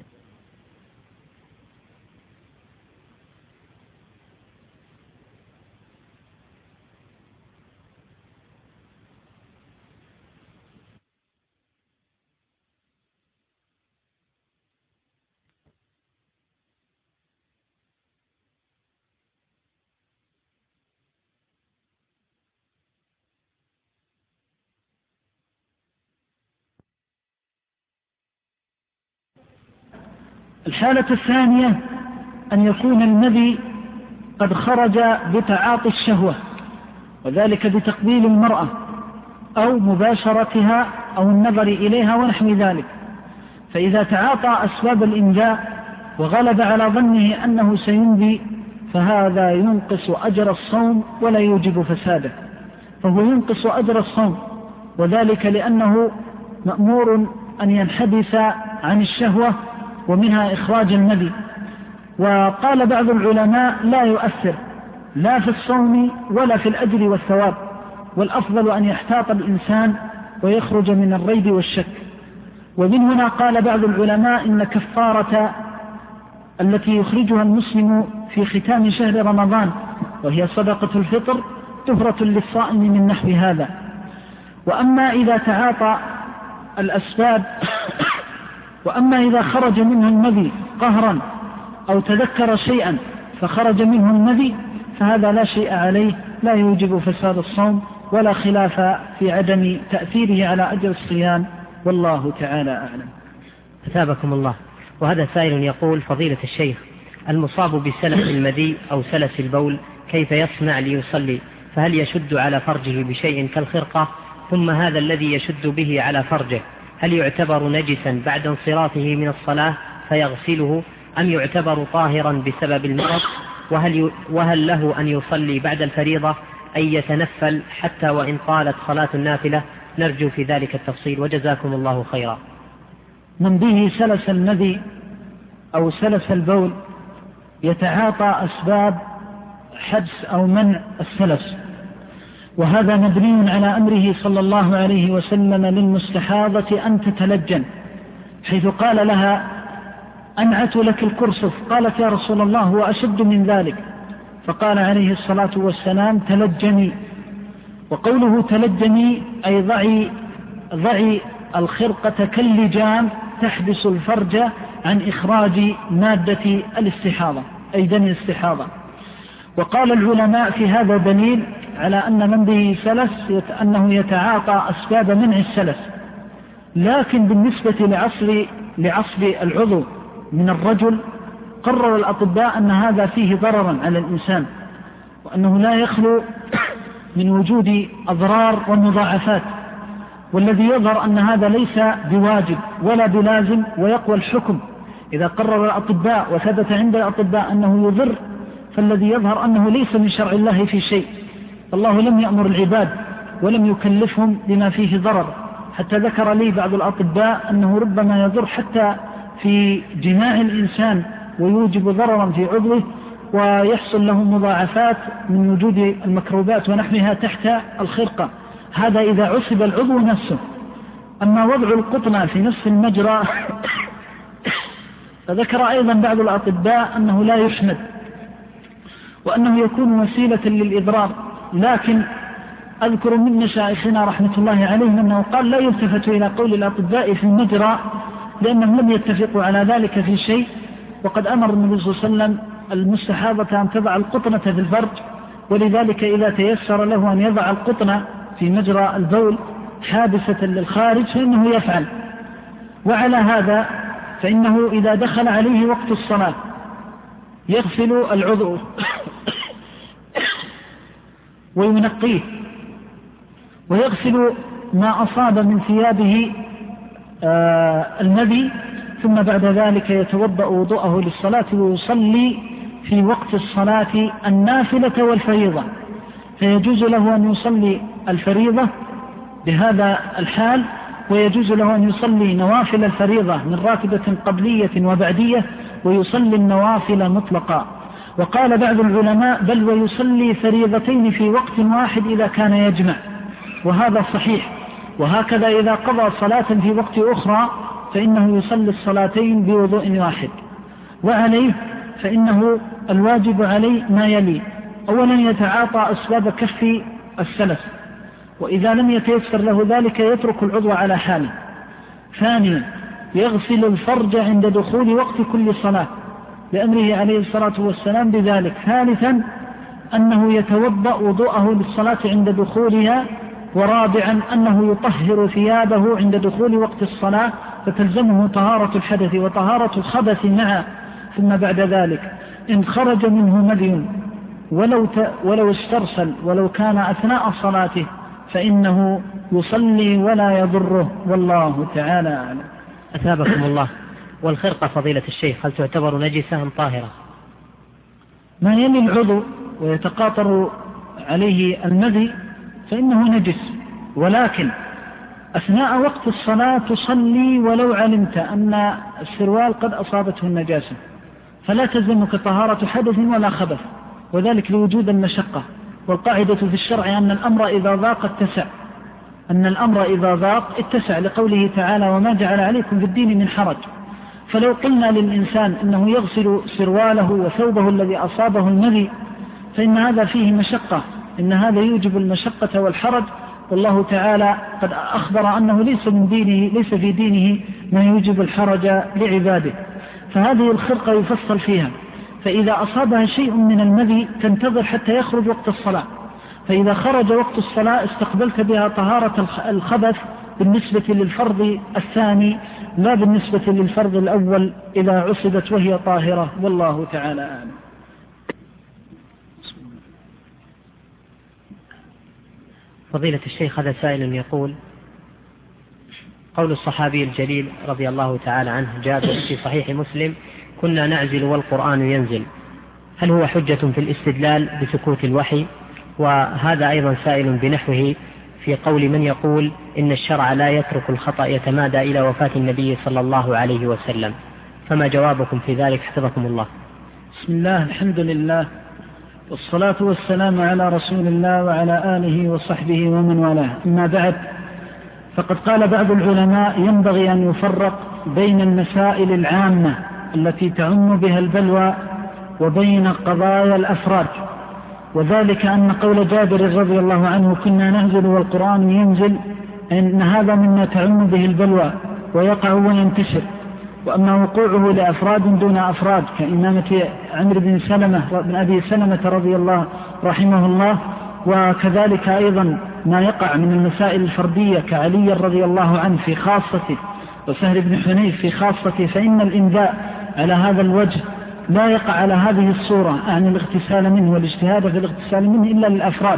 الحالة الثانية أن يكون المذي قد خرج بتعاطي الشهوة، وذلك بتقبيل المرأة أو مباشرتها أو النظر إليها ونحو ذلك. فإذا تعاطى أسباب الإنجاء وغلب على ظنه أنه سينذي فهذا ينقص أجر الصوم ولا يوجب فساده، فهو ينقص أجر الصوم، وذلك لأنه مأمور أن ينحبس عن الشهوة ومنها إخراج المذي. وقال بعض العلماء لا يؤثر لا في الصوم ولا في الأجر والثواب، والأفضل أن يحتاط الإنسان ويخرج من الريب والشك. ومن هنا قال بعض العلماء إن كفارة التي يخرجها المسلم في ختام شهر رمضان وهي صدقة الفطر طهرة للصائم من نحو هذا. وأما إذا تعاطى الأسباب وأما إذا خرج منه المذي قهرا أو تذكر شيئا فخرج منه المذي فهذا لا شيء عليه، لا يوجب فساد الصوم ولا خلاف في عدم تأثيره على أجر الصيام، والله تعالى أعلم. أثابكم الله. وهذا سائل يقول: فضيلة الشيخ، المصاب بسلس المذي أو سلس البول كيف يصنع ليصلي؟ فهل يشد على فرجه بشيء كالخرقة؟ ثم هذا الذي يشد به على فرجه هل يعتبر نجسا بعد انصرافه من الصلاة فيغسله، أم يعتبر طاهرا بسبب المرض؟ وهل له أن يصلي بعد الفريضة أن يتنفل حتى وإن طالت صلاة النافلة؟ نرجو في ذلك التفصيل وجزاكم الله خيرا. من به سلس المذي أو سلس البول يتعاطى أسباب حبس أو منع السلس، وهذا مبني على أمره صلى الله عليه وسلم للمستحاضة أن تتلجن، حيث قال لها: أنعت لك الكرسف. قالت: يا رسول الله وأشد من ذلك. فقال عليه الصلاة والسلام: تلجني. وقوله تلجني أي ضعي الخرقة كاللجام تحبس الفرج عن إخراج مادة الاستحاضة أي دم الاستحاضة. وقال العلماء في هذا دليل على أن من به سلس أنه يتعاطى أسباب منع السلس، لكن بالنسبة لعصب العضو من الرجل قرر الأطباء أن هذا فيه ضررا على الإنسان، وأنه لا يخلو من وجود أضرار ومضاعفات، والذي يظهر أن هذا ليس بواجب ولا بلازم، ويقوى الحكم إذا قرر الأطباء وثبت عند الأطباء أنه يضر، فالذي يظهر أنه ليس من شرع الله في شيء. الله لم يأمر العباد ولم يكلفهم بما فيه ضرر، حتى ذكر لي بعض الأطباء أنه ربما يضر حتى في جماع الإنسان ويوجب ضررا في عضوه، ويحصل له مضاعفات من وجود الميكروبات ونحوها تحت الخرقة، هذا إذا عصب العضو نفسه. أما وضع القطنة في نفس المجرى فذكر أيضا بعض الأطباء أنه لا يحمد، وأنه يكون وسيلة للإضرار، لكن أذكر من مشايخنا رحمة الله عليهم أنه قال لا يلتفت إلى قول الأطباء في المجرى لأنهم لم يتفقوا على ذلك في شيء، وقد أمر النبي صلى الله عليه وسلم المستحاضة أن تضع القطنة في الفرج، ولذلك إذا تيسر له أن يضع القطنة في مجرى البول حابسة للخارج فإنه يفعل. وعلى هذا فإنه إذا دخل عليه وقت الصلاة يغسل العضو وينقيه، ويغسل ما أصاب من ثيابه المذي، ثم بعد ذلك يتوضأ وضوءه للصلاة ويصلي في وقت الصلاة النافلة والفريضة، فيجوز له أن يصلي الفريضة بهذا الحال، ويجوز له أن يصلي نوافل الفريضة من راتبة قبلية وبعدية، ويصلي النوافل مطلقا. وقال بعض العلماء بل ويصلي فريضتين في وقت واحد إذا كان يجمع، وهذا صحيح. وهكذا إذا قضى صلاة في وقت أخرى فإنه يصلي الصلاتين بوضوء واحد. وعليه فإنه الواجب عليه ما يلي: أولا يتعاطى أسباب كف السلف، وإذا لم يتيسر له ذلك يترك العضو على حاله. ثانيا يغسل الفرج عند دخول وقت كل صلاة لأمره عليه الصلاة والسلام بذلك. ثالثا أنه يتوضأ وضوءه للصلاة عند دخولها. ورابعا أنه يطهر ثيابه عند دخول وقت الصلاة، فتلزمه طهارة الحدث وطهارة الخبث معا. ثم بعد ذلك إن خرج منه مذي ولو استرسل ولو كان أثناء صلاته فإنه يصلي ولا يضره، والله تعالى أعلم. أثابكم الله. والخرقة فضيلة الشيخ هل تعتبر نجسة أم طاهرة؟ ما يلي العضو ويتقاطر عليه المذي فإنه نجس، ولكن أثناء وقت الصلاة تصلي ولو علمت أن السروال قد أصابته النجاسة، فلا تلزمك طهارة حدث ولا خبث، وذلك لوجود المشقة. والقاعدة في الشرع أن الأمر إذا ضاق اتسع، اتسع، لقوله تعالى: وما جعل عليكم في الدين من حرج. فلو قلنا للإنسان إنه يغسل سرواله وثوبه الذي أصابه المذي فإن هذا فيه مشقة، إن هذا يوجب المشقة والحرج، والله تعالى قد أخبر أنه ليس في دينه ما يوجب الحرج لعباده. فهذه الخرقة يفصل فيها، فإذا أصابها شيء من المذي تنتظر حتى يخرج وقت الصلاة، فإذا خرج وقت الصلاة استقبلت بها طهارة الخبث بالنسبة للفرض الثاني لا بالنسبة للفرض الأول إذا عصبت وهي طاهرة، والله تعالى أعلم. فضيلة الشيخ هذا سائل يقول: قول الصحابي الجليل رضي الله تعالى عنه جابر في صحيح مسلم: كنا نعزل والقرآن ينزل، هل هو حجة في الاستدلال بسكوت الوحي؟ وهذا أيضا سائل بنحوه في قول من يقول إن الشرع لا يترك الخطأ يتمادى إلى وفاة النبي صلى الله عليه وسلم، فما جوابكم في ذلك حفظكم الله؟ بسم الله، الحمد لله، والصلاة والسلام على رسول الله وعلى آله وصحبه ومن والاه. أما بعد، فقد قال بعض العلماء ينبغي أن يفرق بين المسائل العامة التي تعم بها البلوى وبين قضايا الأفراد، وذلك أن قول جابر رضي الله عنه كنا ننزل والقرآن ينزل إن هذا مما تعم به البلوى ويقع وينتشر. وأما وقوعه لأفراد دون أفراد كإمامة عمرو بن أبي سلمة رضي الله رحمه الله، وكذلك أيضا ما يقع من المسائل الفردية كعلي رضي الله عنه في خاصته وسهل بن حنيف في خاصته، فإن الإنباء على هذا الوجه لا يقع على هذه الصورة عن الاغتسال منه والاجتهاد في الاغتسال منه إلا للأفراد،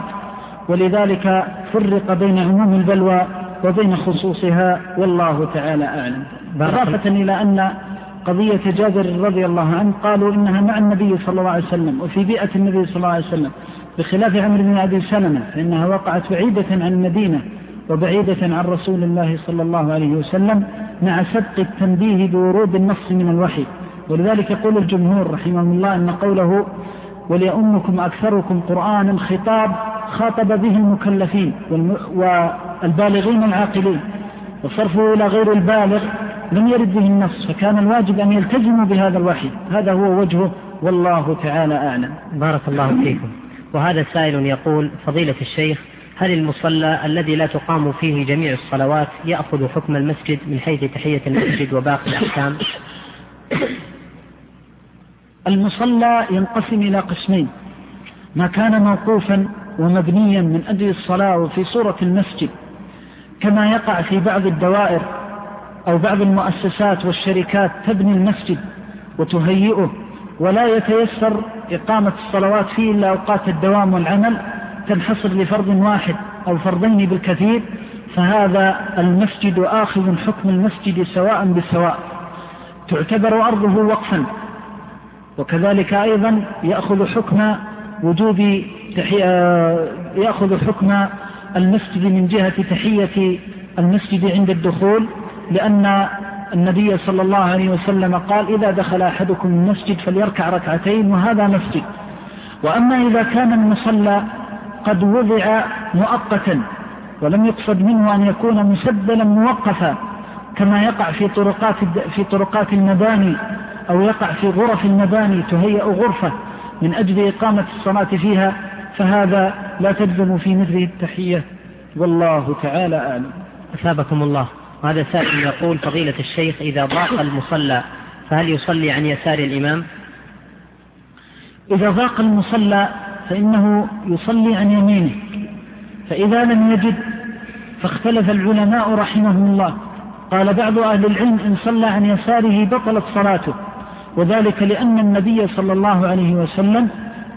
ولذلك فرق بين عموم البلوى وبين خصوصها، والله تعالى أعلم. إضافة إلى أن قضية جابر رضي الله عنه قالوا إنها مع النبي صلى الله عليه وسلم وفي بيئة النبي صلى الله عليه وسلم، بخلاف عمرو بن أبي سلمة فإنها وقعت بعيدة عن المدينة وبعيدة عن رسول الله صلى الله عليه وسلم، مع سبق التنبيه بورود النص من الوحي. ولذلك يقول الجمهور رحمه الله أن قوله وليؤمكم أكثركم قرآنا خاطب به المكلفين والبالغين العاقلين، وصرفه إلى غير البالغ لم يرد به النص، فكان الواجب أن يلتزموا بهذا الوحي. هذا هو وجهه، والله تعالى أعلم. بارك الله فيكم. وهذا سائل يقول: فضيلة الشيخ، هل المصلى الذي لا تقام فيه جميع الصلوات يأخذ حكم المسجد من حيث تحية المسجد وباقي الأحكام؟ المصلى ينقسم إلى قسمين: ما كان موقوفا ومبنيا من أجل الصلاة وفي صورة المسجد، كما يقع في بعض الدوائر أو بعض المؤسسات والشركات تبني المسجد وتهيئه ولا يتيسر إقامة الصلوات فيه إلا أوقات الدوام والعمل، تنحصر لفرض واحد أو فرضين بالكثير، فهذا المسجد آخذ حكم المسجد سواء بسواء. تعتبر أرضه وقفا. وكذلك أيضا يأخذ حكم المسجد من جهة تحية المسجد عند الدخول، لأن النبي صلى الله عليه وسلم قال: إذا دخل أحدكم المسجد فليركع ركعتين، وهذا مسجد. وأما إذا كان المصلى قد وضع مؤقتا ولم يقصد منه أن يكون مسدلا موقفا كما يقع في طرقات المباني، أو يقع في غرف المباني تهيأ غرفة من أجل إقامة الصلاة فيها، فهذا لا تلزم في مثله التحية، والله تعالى أعلم. أثابكم الله. وهذا سائل يقول: فضيلة الشيخ، إذا ضاق المصلى فهل يصلي عن يسار الإمام؟ إذا ضاق المصلى فإنه يصلي عن يمينه، فإذا لم يجد فاختلف العلماء رحمهم الله. قال بعض أهل العلم: إن صلى عن يساره بطلت صلاته، وذلك لأن النبي صلى الله عليه وسلم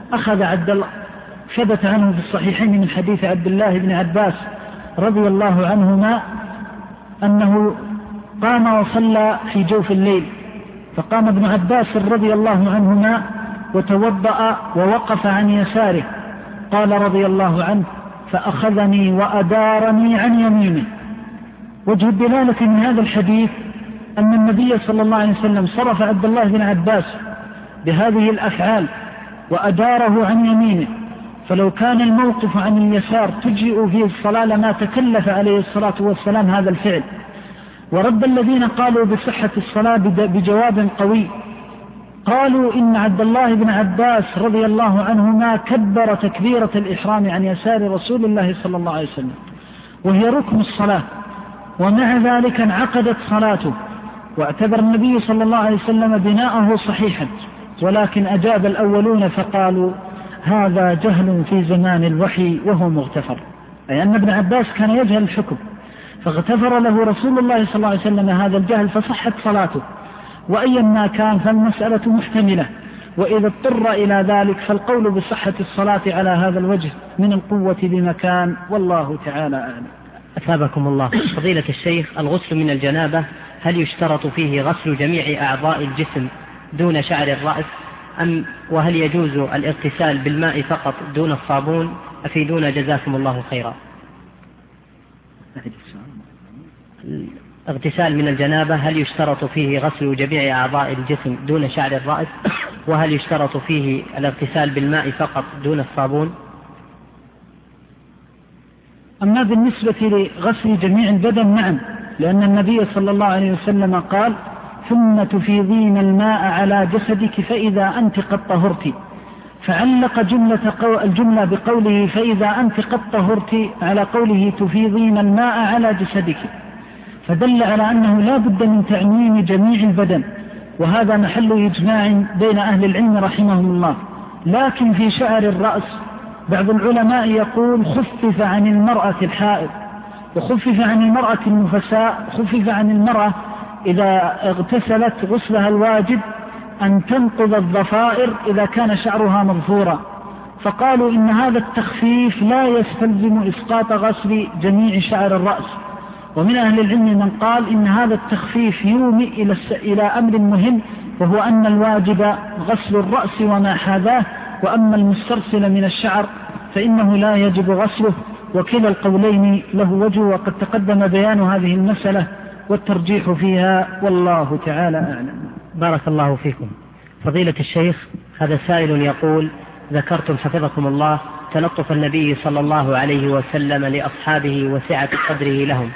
ثبت عنه في الصحيحين من حديث عبد الله بن عباس رضي الله عنهما أنه قام وصلى في جوف الليل، فقام ابن عباس رضي الله عنهما وتوضأ ووقف عن يساره، قال رضي الله عنه: فأخذني وأدارني عن يمينه. وجه الدلالة من هذا الحديث أن النبي صلى الله عليه وسلم صرف عبد الله بن عباس بهذه الأفعال وأداره عن يمينه، فلو كان الموقف عن اليسار تجزئ فيه الصلاة لما تكلف عليه الصلاة والسلام هذا الفعل. ورد الذين قالوا بصحة الصلاة بجواب قوي، قالوا إن عبد الله بن عباس رضي الله عنهما كبر تكبيرة الإحرام عن يسار رسول الله صلى الله عليه وسلم، وهي ركن الصلاة، ومع ذلك انعقدت صلاته، واعتبر النبي صلى الله عليه وسلم بناءه صحيحا، ولكن أجاب الأولون فقالوا: هذا جهل في زمان الوحي وهو مغتفر، أي أن ابن عباس كان يجهل الحكم، فاغتفر له رسول الله صلى الله عليه وسلم هذا الجهل فصحت صلاته. وأيا ما كان فالمسألة محتملة، وإذا اضطر إلى ذلك فالقول بصحة الصلاة على هذا الوجه من القوة بمكان، والله تعالى أعلم. أثابكم الله. فضيلة الشيخ، الغسل من الجنابة هل يشترط فيه غسل جميع أعضاء الجسم دون شعر الرأس، وهل يجوز الاغتسال بالماء فقط دون الصابون؟ أفيدونا جزاكم الله خيرا. اغتسال من الجنابة هل يشترط فيه غسل جميع أعضاء الجسم دون شعر الرأس، وهل يشترط فيه الاغتسال بالماء فقط دون الصابون؟ أما بالنسبة لغسل جميع البدن نعم، لأن النبي صلى الله عليه وسلم قال: ثم تفيضين الماء على جسدك فإذا أنت قد طهرت، فعلق الجملة بقوله فإذا أنت قد طهرت على قوله تفيضين الماء على جسدك، فدل على أنه لا بد من تعميم جميع البدن، وهذا محل إجماع بين أهل العلم رحمهم الله. لكن في شعر الرأس بعض العلماء يقول خفف عن المرأة الحائض، وخفف عن المرأة النفساء، خفف عن المرأة إذا اغتسلت غسلها الواجب أن تنقض الضفائر إذا كان شعرها مظفورا، فقالوا إن هذا التخفيف لا يستلزم إسقاط غسل جميع شعر الرأس. ومن أهل العلم من قال إن هذا التخفيف يومي إلى أمر مهم، وهو أن الواجب غسل الرأس وما حاذاه، وأما المسترسل من الشعر فإنه لا يجب غسله. وكلا القولين له وجه، وقد تقدم بيان هذه المسألة والترجيح فيها، والله تعالى أعلم. بارك الله فيكم. فضيلة الشيخ، هذا سائل يقول: ذكرتم حفظكم الله تلطف النبي صلى الله عليه وسلم لأصحابه وسعة قدره لهم،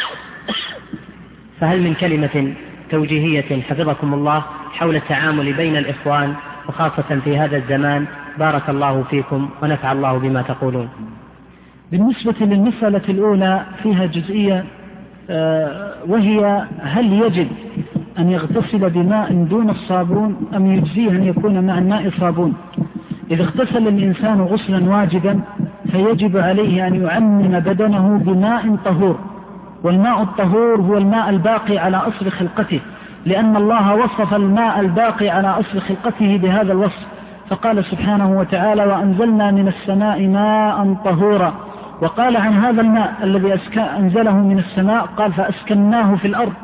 فهل من كلمة توجيهية حفظكم الله حول التعامل بين الإخوان وخاصة في هذا الزمان؟ بارك الله فيكم ونفع الله بما تقولون. بالنسبة للمسألة الأولى فيها جزئية، وهي هل يجب أن يغتسل بماء دون الصابون أم يجزيه أن يكون مع الماء صابون؟ إذا اغتسل الإنسان غسلا واجبا فيجب عليه أن يعمم بدنه بماء طهور، والماء الطهور هو الماء الباقي على أصل خلقته، لأن الله وصف الماء الباقي على أصل خلقته بهذا الوصف، فقال سبحانه وتعالى: وأنزلنا من السماء ماء طهورا. وقال عن هذا الماء الذي أنزله من السماء قال: فأسكناه في الأرض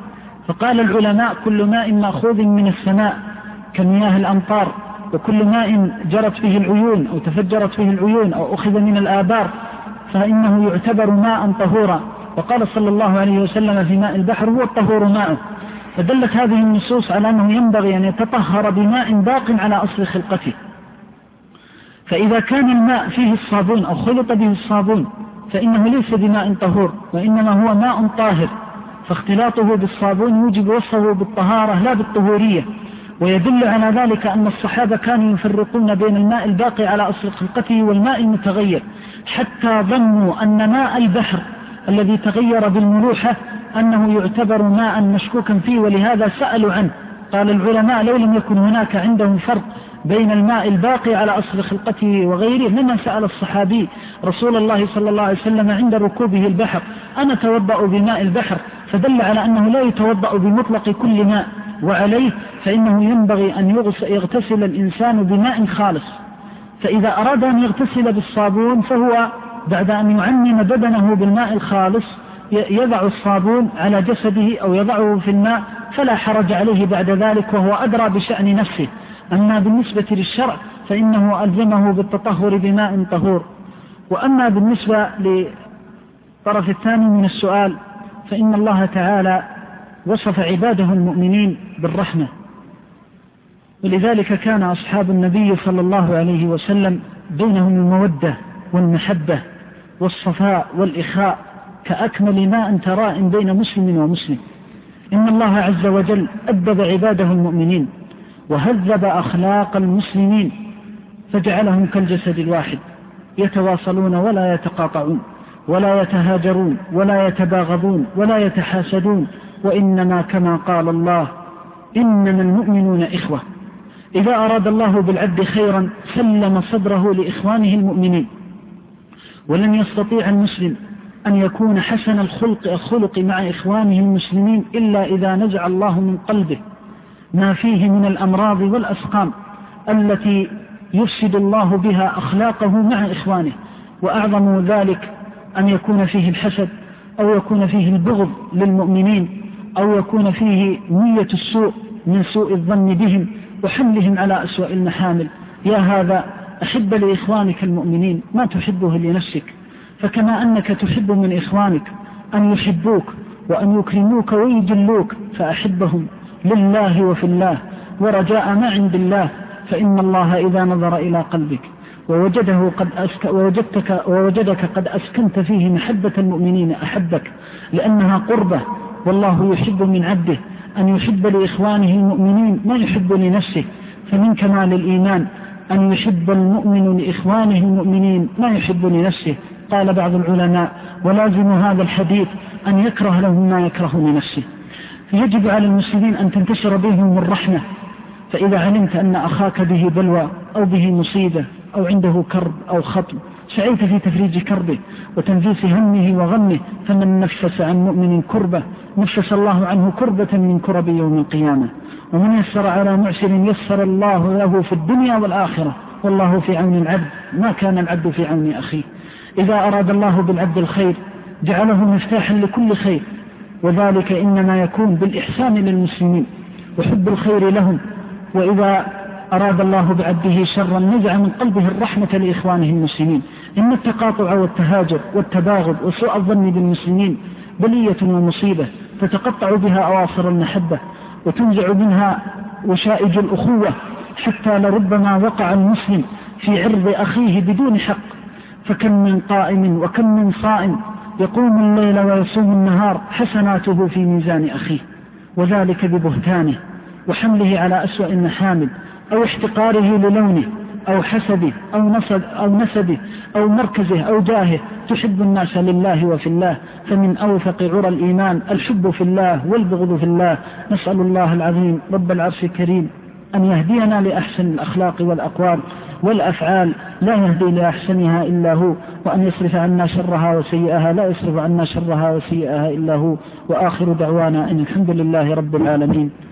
فقال العلماء: كل ماء مأخوذ من السماء كمياه الأمطار، وكل ماء جرت فيه العيون أو تفجرت فيه العيون أو أخذ من الآبار فإنه يعتبر ماء طهورا. وقال صلى الله عليه وسلم: في ماء البحر هو الطهور ماءه. فدلت هذه النصوص على أنه ينبغي أن يتطهر بماء باق على أصل خلقته. فإذا كان الماء فيه الصابون أو خلط به الصابون فإنه ليس بماء طهور، وإنما هو ماء طاهر، فاختلاطه بالصابون يوجب وصفه بالطهارة لا بالطهورية. ويدل على ذلك أن الصحابة كانوا يفرقون بين الماء الباقي على أصل خلقته والماء المتغير، حتى ظنوا أن ماء البحر الذي تغير بالملوحة أنه يعتبر ماء مشكوكا فيه، ولهذا سألوا عنه. قال العلماء: لو لم يكن هناك عندهم فرق بين الماء الباقي على أصل خلقته وغيره لما سأل الصحابي رسول الله صلى الله عليه وسلم عند ركوبه البحر: أنا توضأ بماء البحر؟ فدل على أنه لا يتوضأ بمطلق كل ماء، وعليه فإنه ينبغي أن يغتسل الإنسان بماء خالص. فإذا أراد أن يغتسل بالصابون فهو بعد أن يعمم بدنه بالماء الخالص يضع الصابون على جسده أو يضعه في الماء، فلا حرج عليه بعد ذلك، وهو أدرى بشأن نفسه. أما بالنسبة للشرع فإنه ألزمه بالتطهر بماء طهور. وأما بالنسبة للطرف الثاني من السؤال فإن الله تعالى وصف عباده المؤمنين بالرحمة، ولذلك كان أصحاب النبي صلى الله عليه وسلم بينهم المودة والمحبة والصفاء والإخاء كأكمل ماء تراء بين مسلم ومسلم. إن الله عز وجل أدب عباده المؤمنين وهذب أخلاق المسلمين فجعلهم كالجسد الواحد، يتواصلون ولا يتقاطعون ولا يتهاجرون ولا يتباغضون ولا يتحاسدون، وإنما كما قال الله: إنما المؤمنون إخوة. إذا أراد الله بالعبد خيرا سلم صدره لإخوانه المؤمنين. ولن يستطيع المسلم أن يكون حسن الخلق مع إخوانه المسلمين إلا إذا نزع الله من قلبه ما فيه من الأمراض والأسقام التي يفسد الله بها أخلاقه مع إخوانه. وأعظم ذلك أن يكون فيه الحسد أو يكون فيه البغض للمؤمنين أو يكون فيه نية السوء من سوء الظن بهم وحملهم على أسوأ المحامل. يا هذا أحب لإخوانك المؤمنين ما تحبه لنفسك، فكما أنك تحب من إخوانك أن يحبوك وأن يكرموك ويجلوك فأحبهم لله وفي الله ورجاء ما عند الله، فإن الله إذا نظر إلى قلبك ووجدك قد أسكنت فيه محبة المؤمنين أحبك، لأنها قربة. والله يحب من عبده أن يحب لإخوانه المؤمنين ما يحب لنفسه، فمن كمال الإيمان أن يحب المؤمن لإخوانه المؤمنين ما يحب لنفسه. قال بعض العلماء: ولازم هذا الحديث أن يكره لهم ما يكره لنفسه. يجب على المسلمين أن تنتشر بهم الرحمة، فإذا علمت أن أخاك به بلوى أو به مصيبة أو عنده كرب أو خطب سعيت في تفريج كربه وتنفيس همه وغمه، فمن نفس عن مؤمن كربة نفس الله عنه كربة من كرب يوم القيامة، ومن يسر على معسر يسر الله له في الدنيا والآخرة، والله في عون العبد ما كان العبد في عون أخيه. إذا أراد الله بالعبد الخير جعله مفتاحا لكل خير، وذلك إنما يكون بالإحسان للمسلمين وحب الخير لهم. وإذا أراد الله بعبده شرا نزع من قلبه الرحمة لإخوانه المسلمين. إن التقاطع والتهاجر والتباغض وسوء الظن بالمسلمين بلية ومصيبة تتقطع بها أواصر المحبة وتنزع منها وشائج الأخوة، حتى لربما وقع المسلم في عرض أخيه بدون حق. فكم من قائم وكم من صائم يقوم الليل ويصوم النهار حسناته في ميزان أخيه، وذلك ببهتانه وحمله على أسوأ المحامل أو احتقاره للونه أو حسبه أو نسبه أو مركزه أو جاهه. تحب الناس لله وفي الله، فمن أوثق عرى الإيمان الحب في الله والبغض في الله. نسأل الله العظيم رب العرش الكريم أن يهدينا لأحسن الأخلاق والأقوال والأفعال لا يهدي لأحسنها إلا هو، وأن يصرف عنا شرها وسيئها لا يصرف عنا شرها وسيئها إلا هو. وآخر دعوانا أن الحمد لله رب العالمين.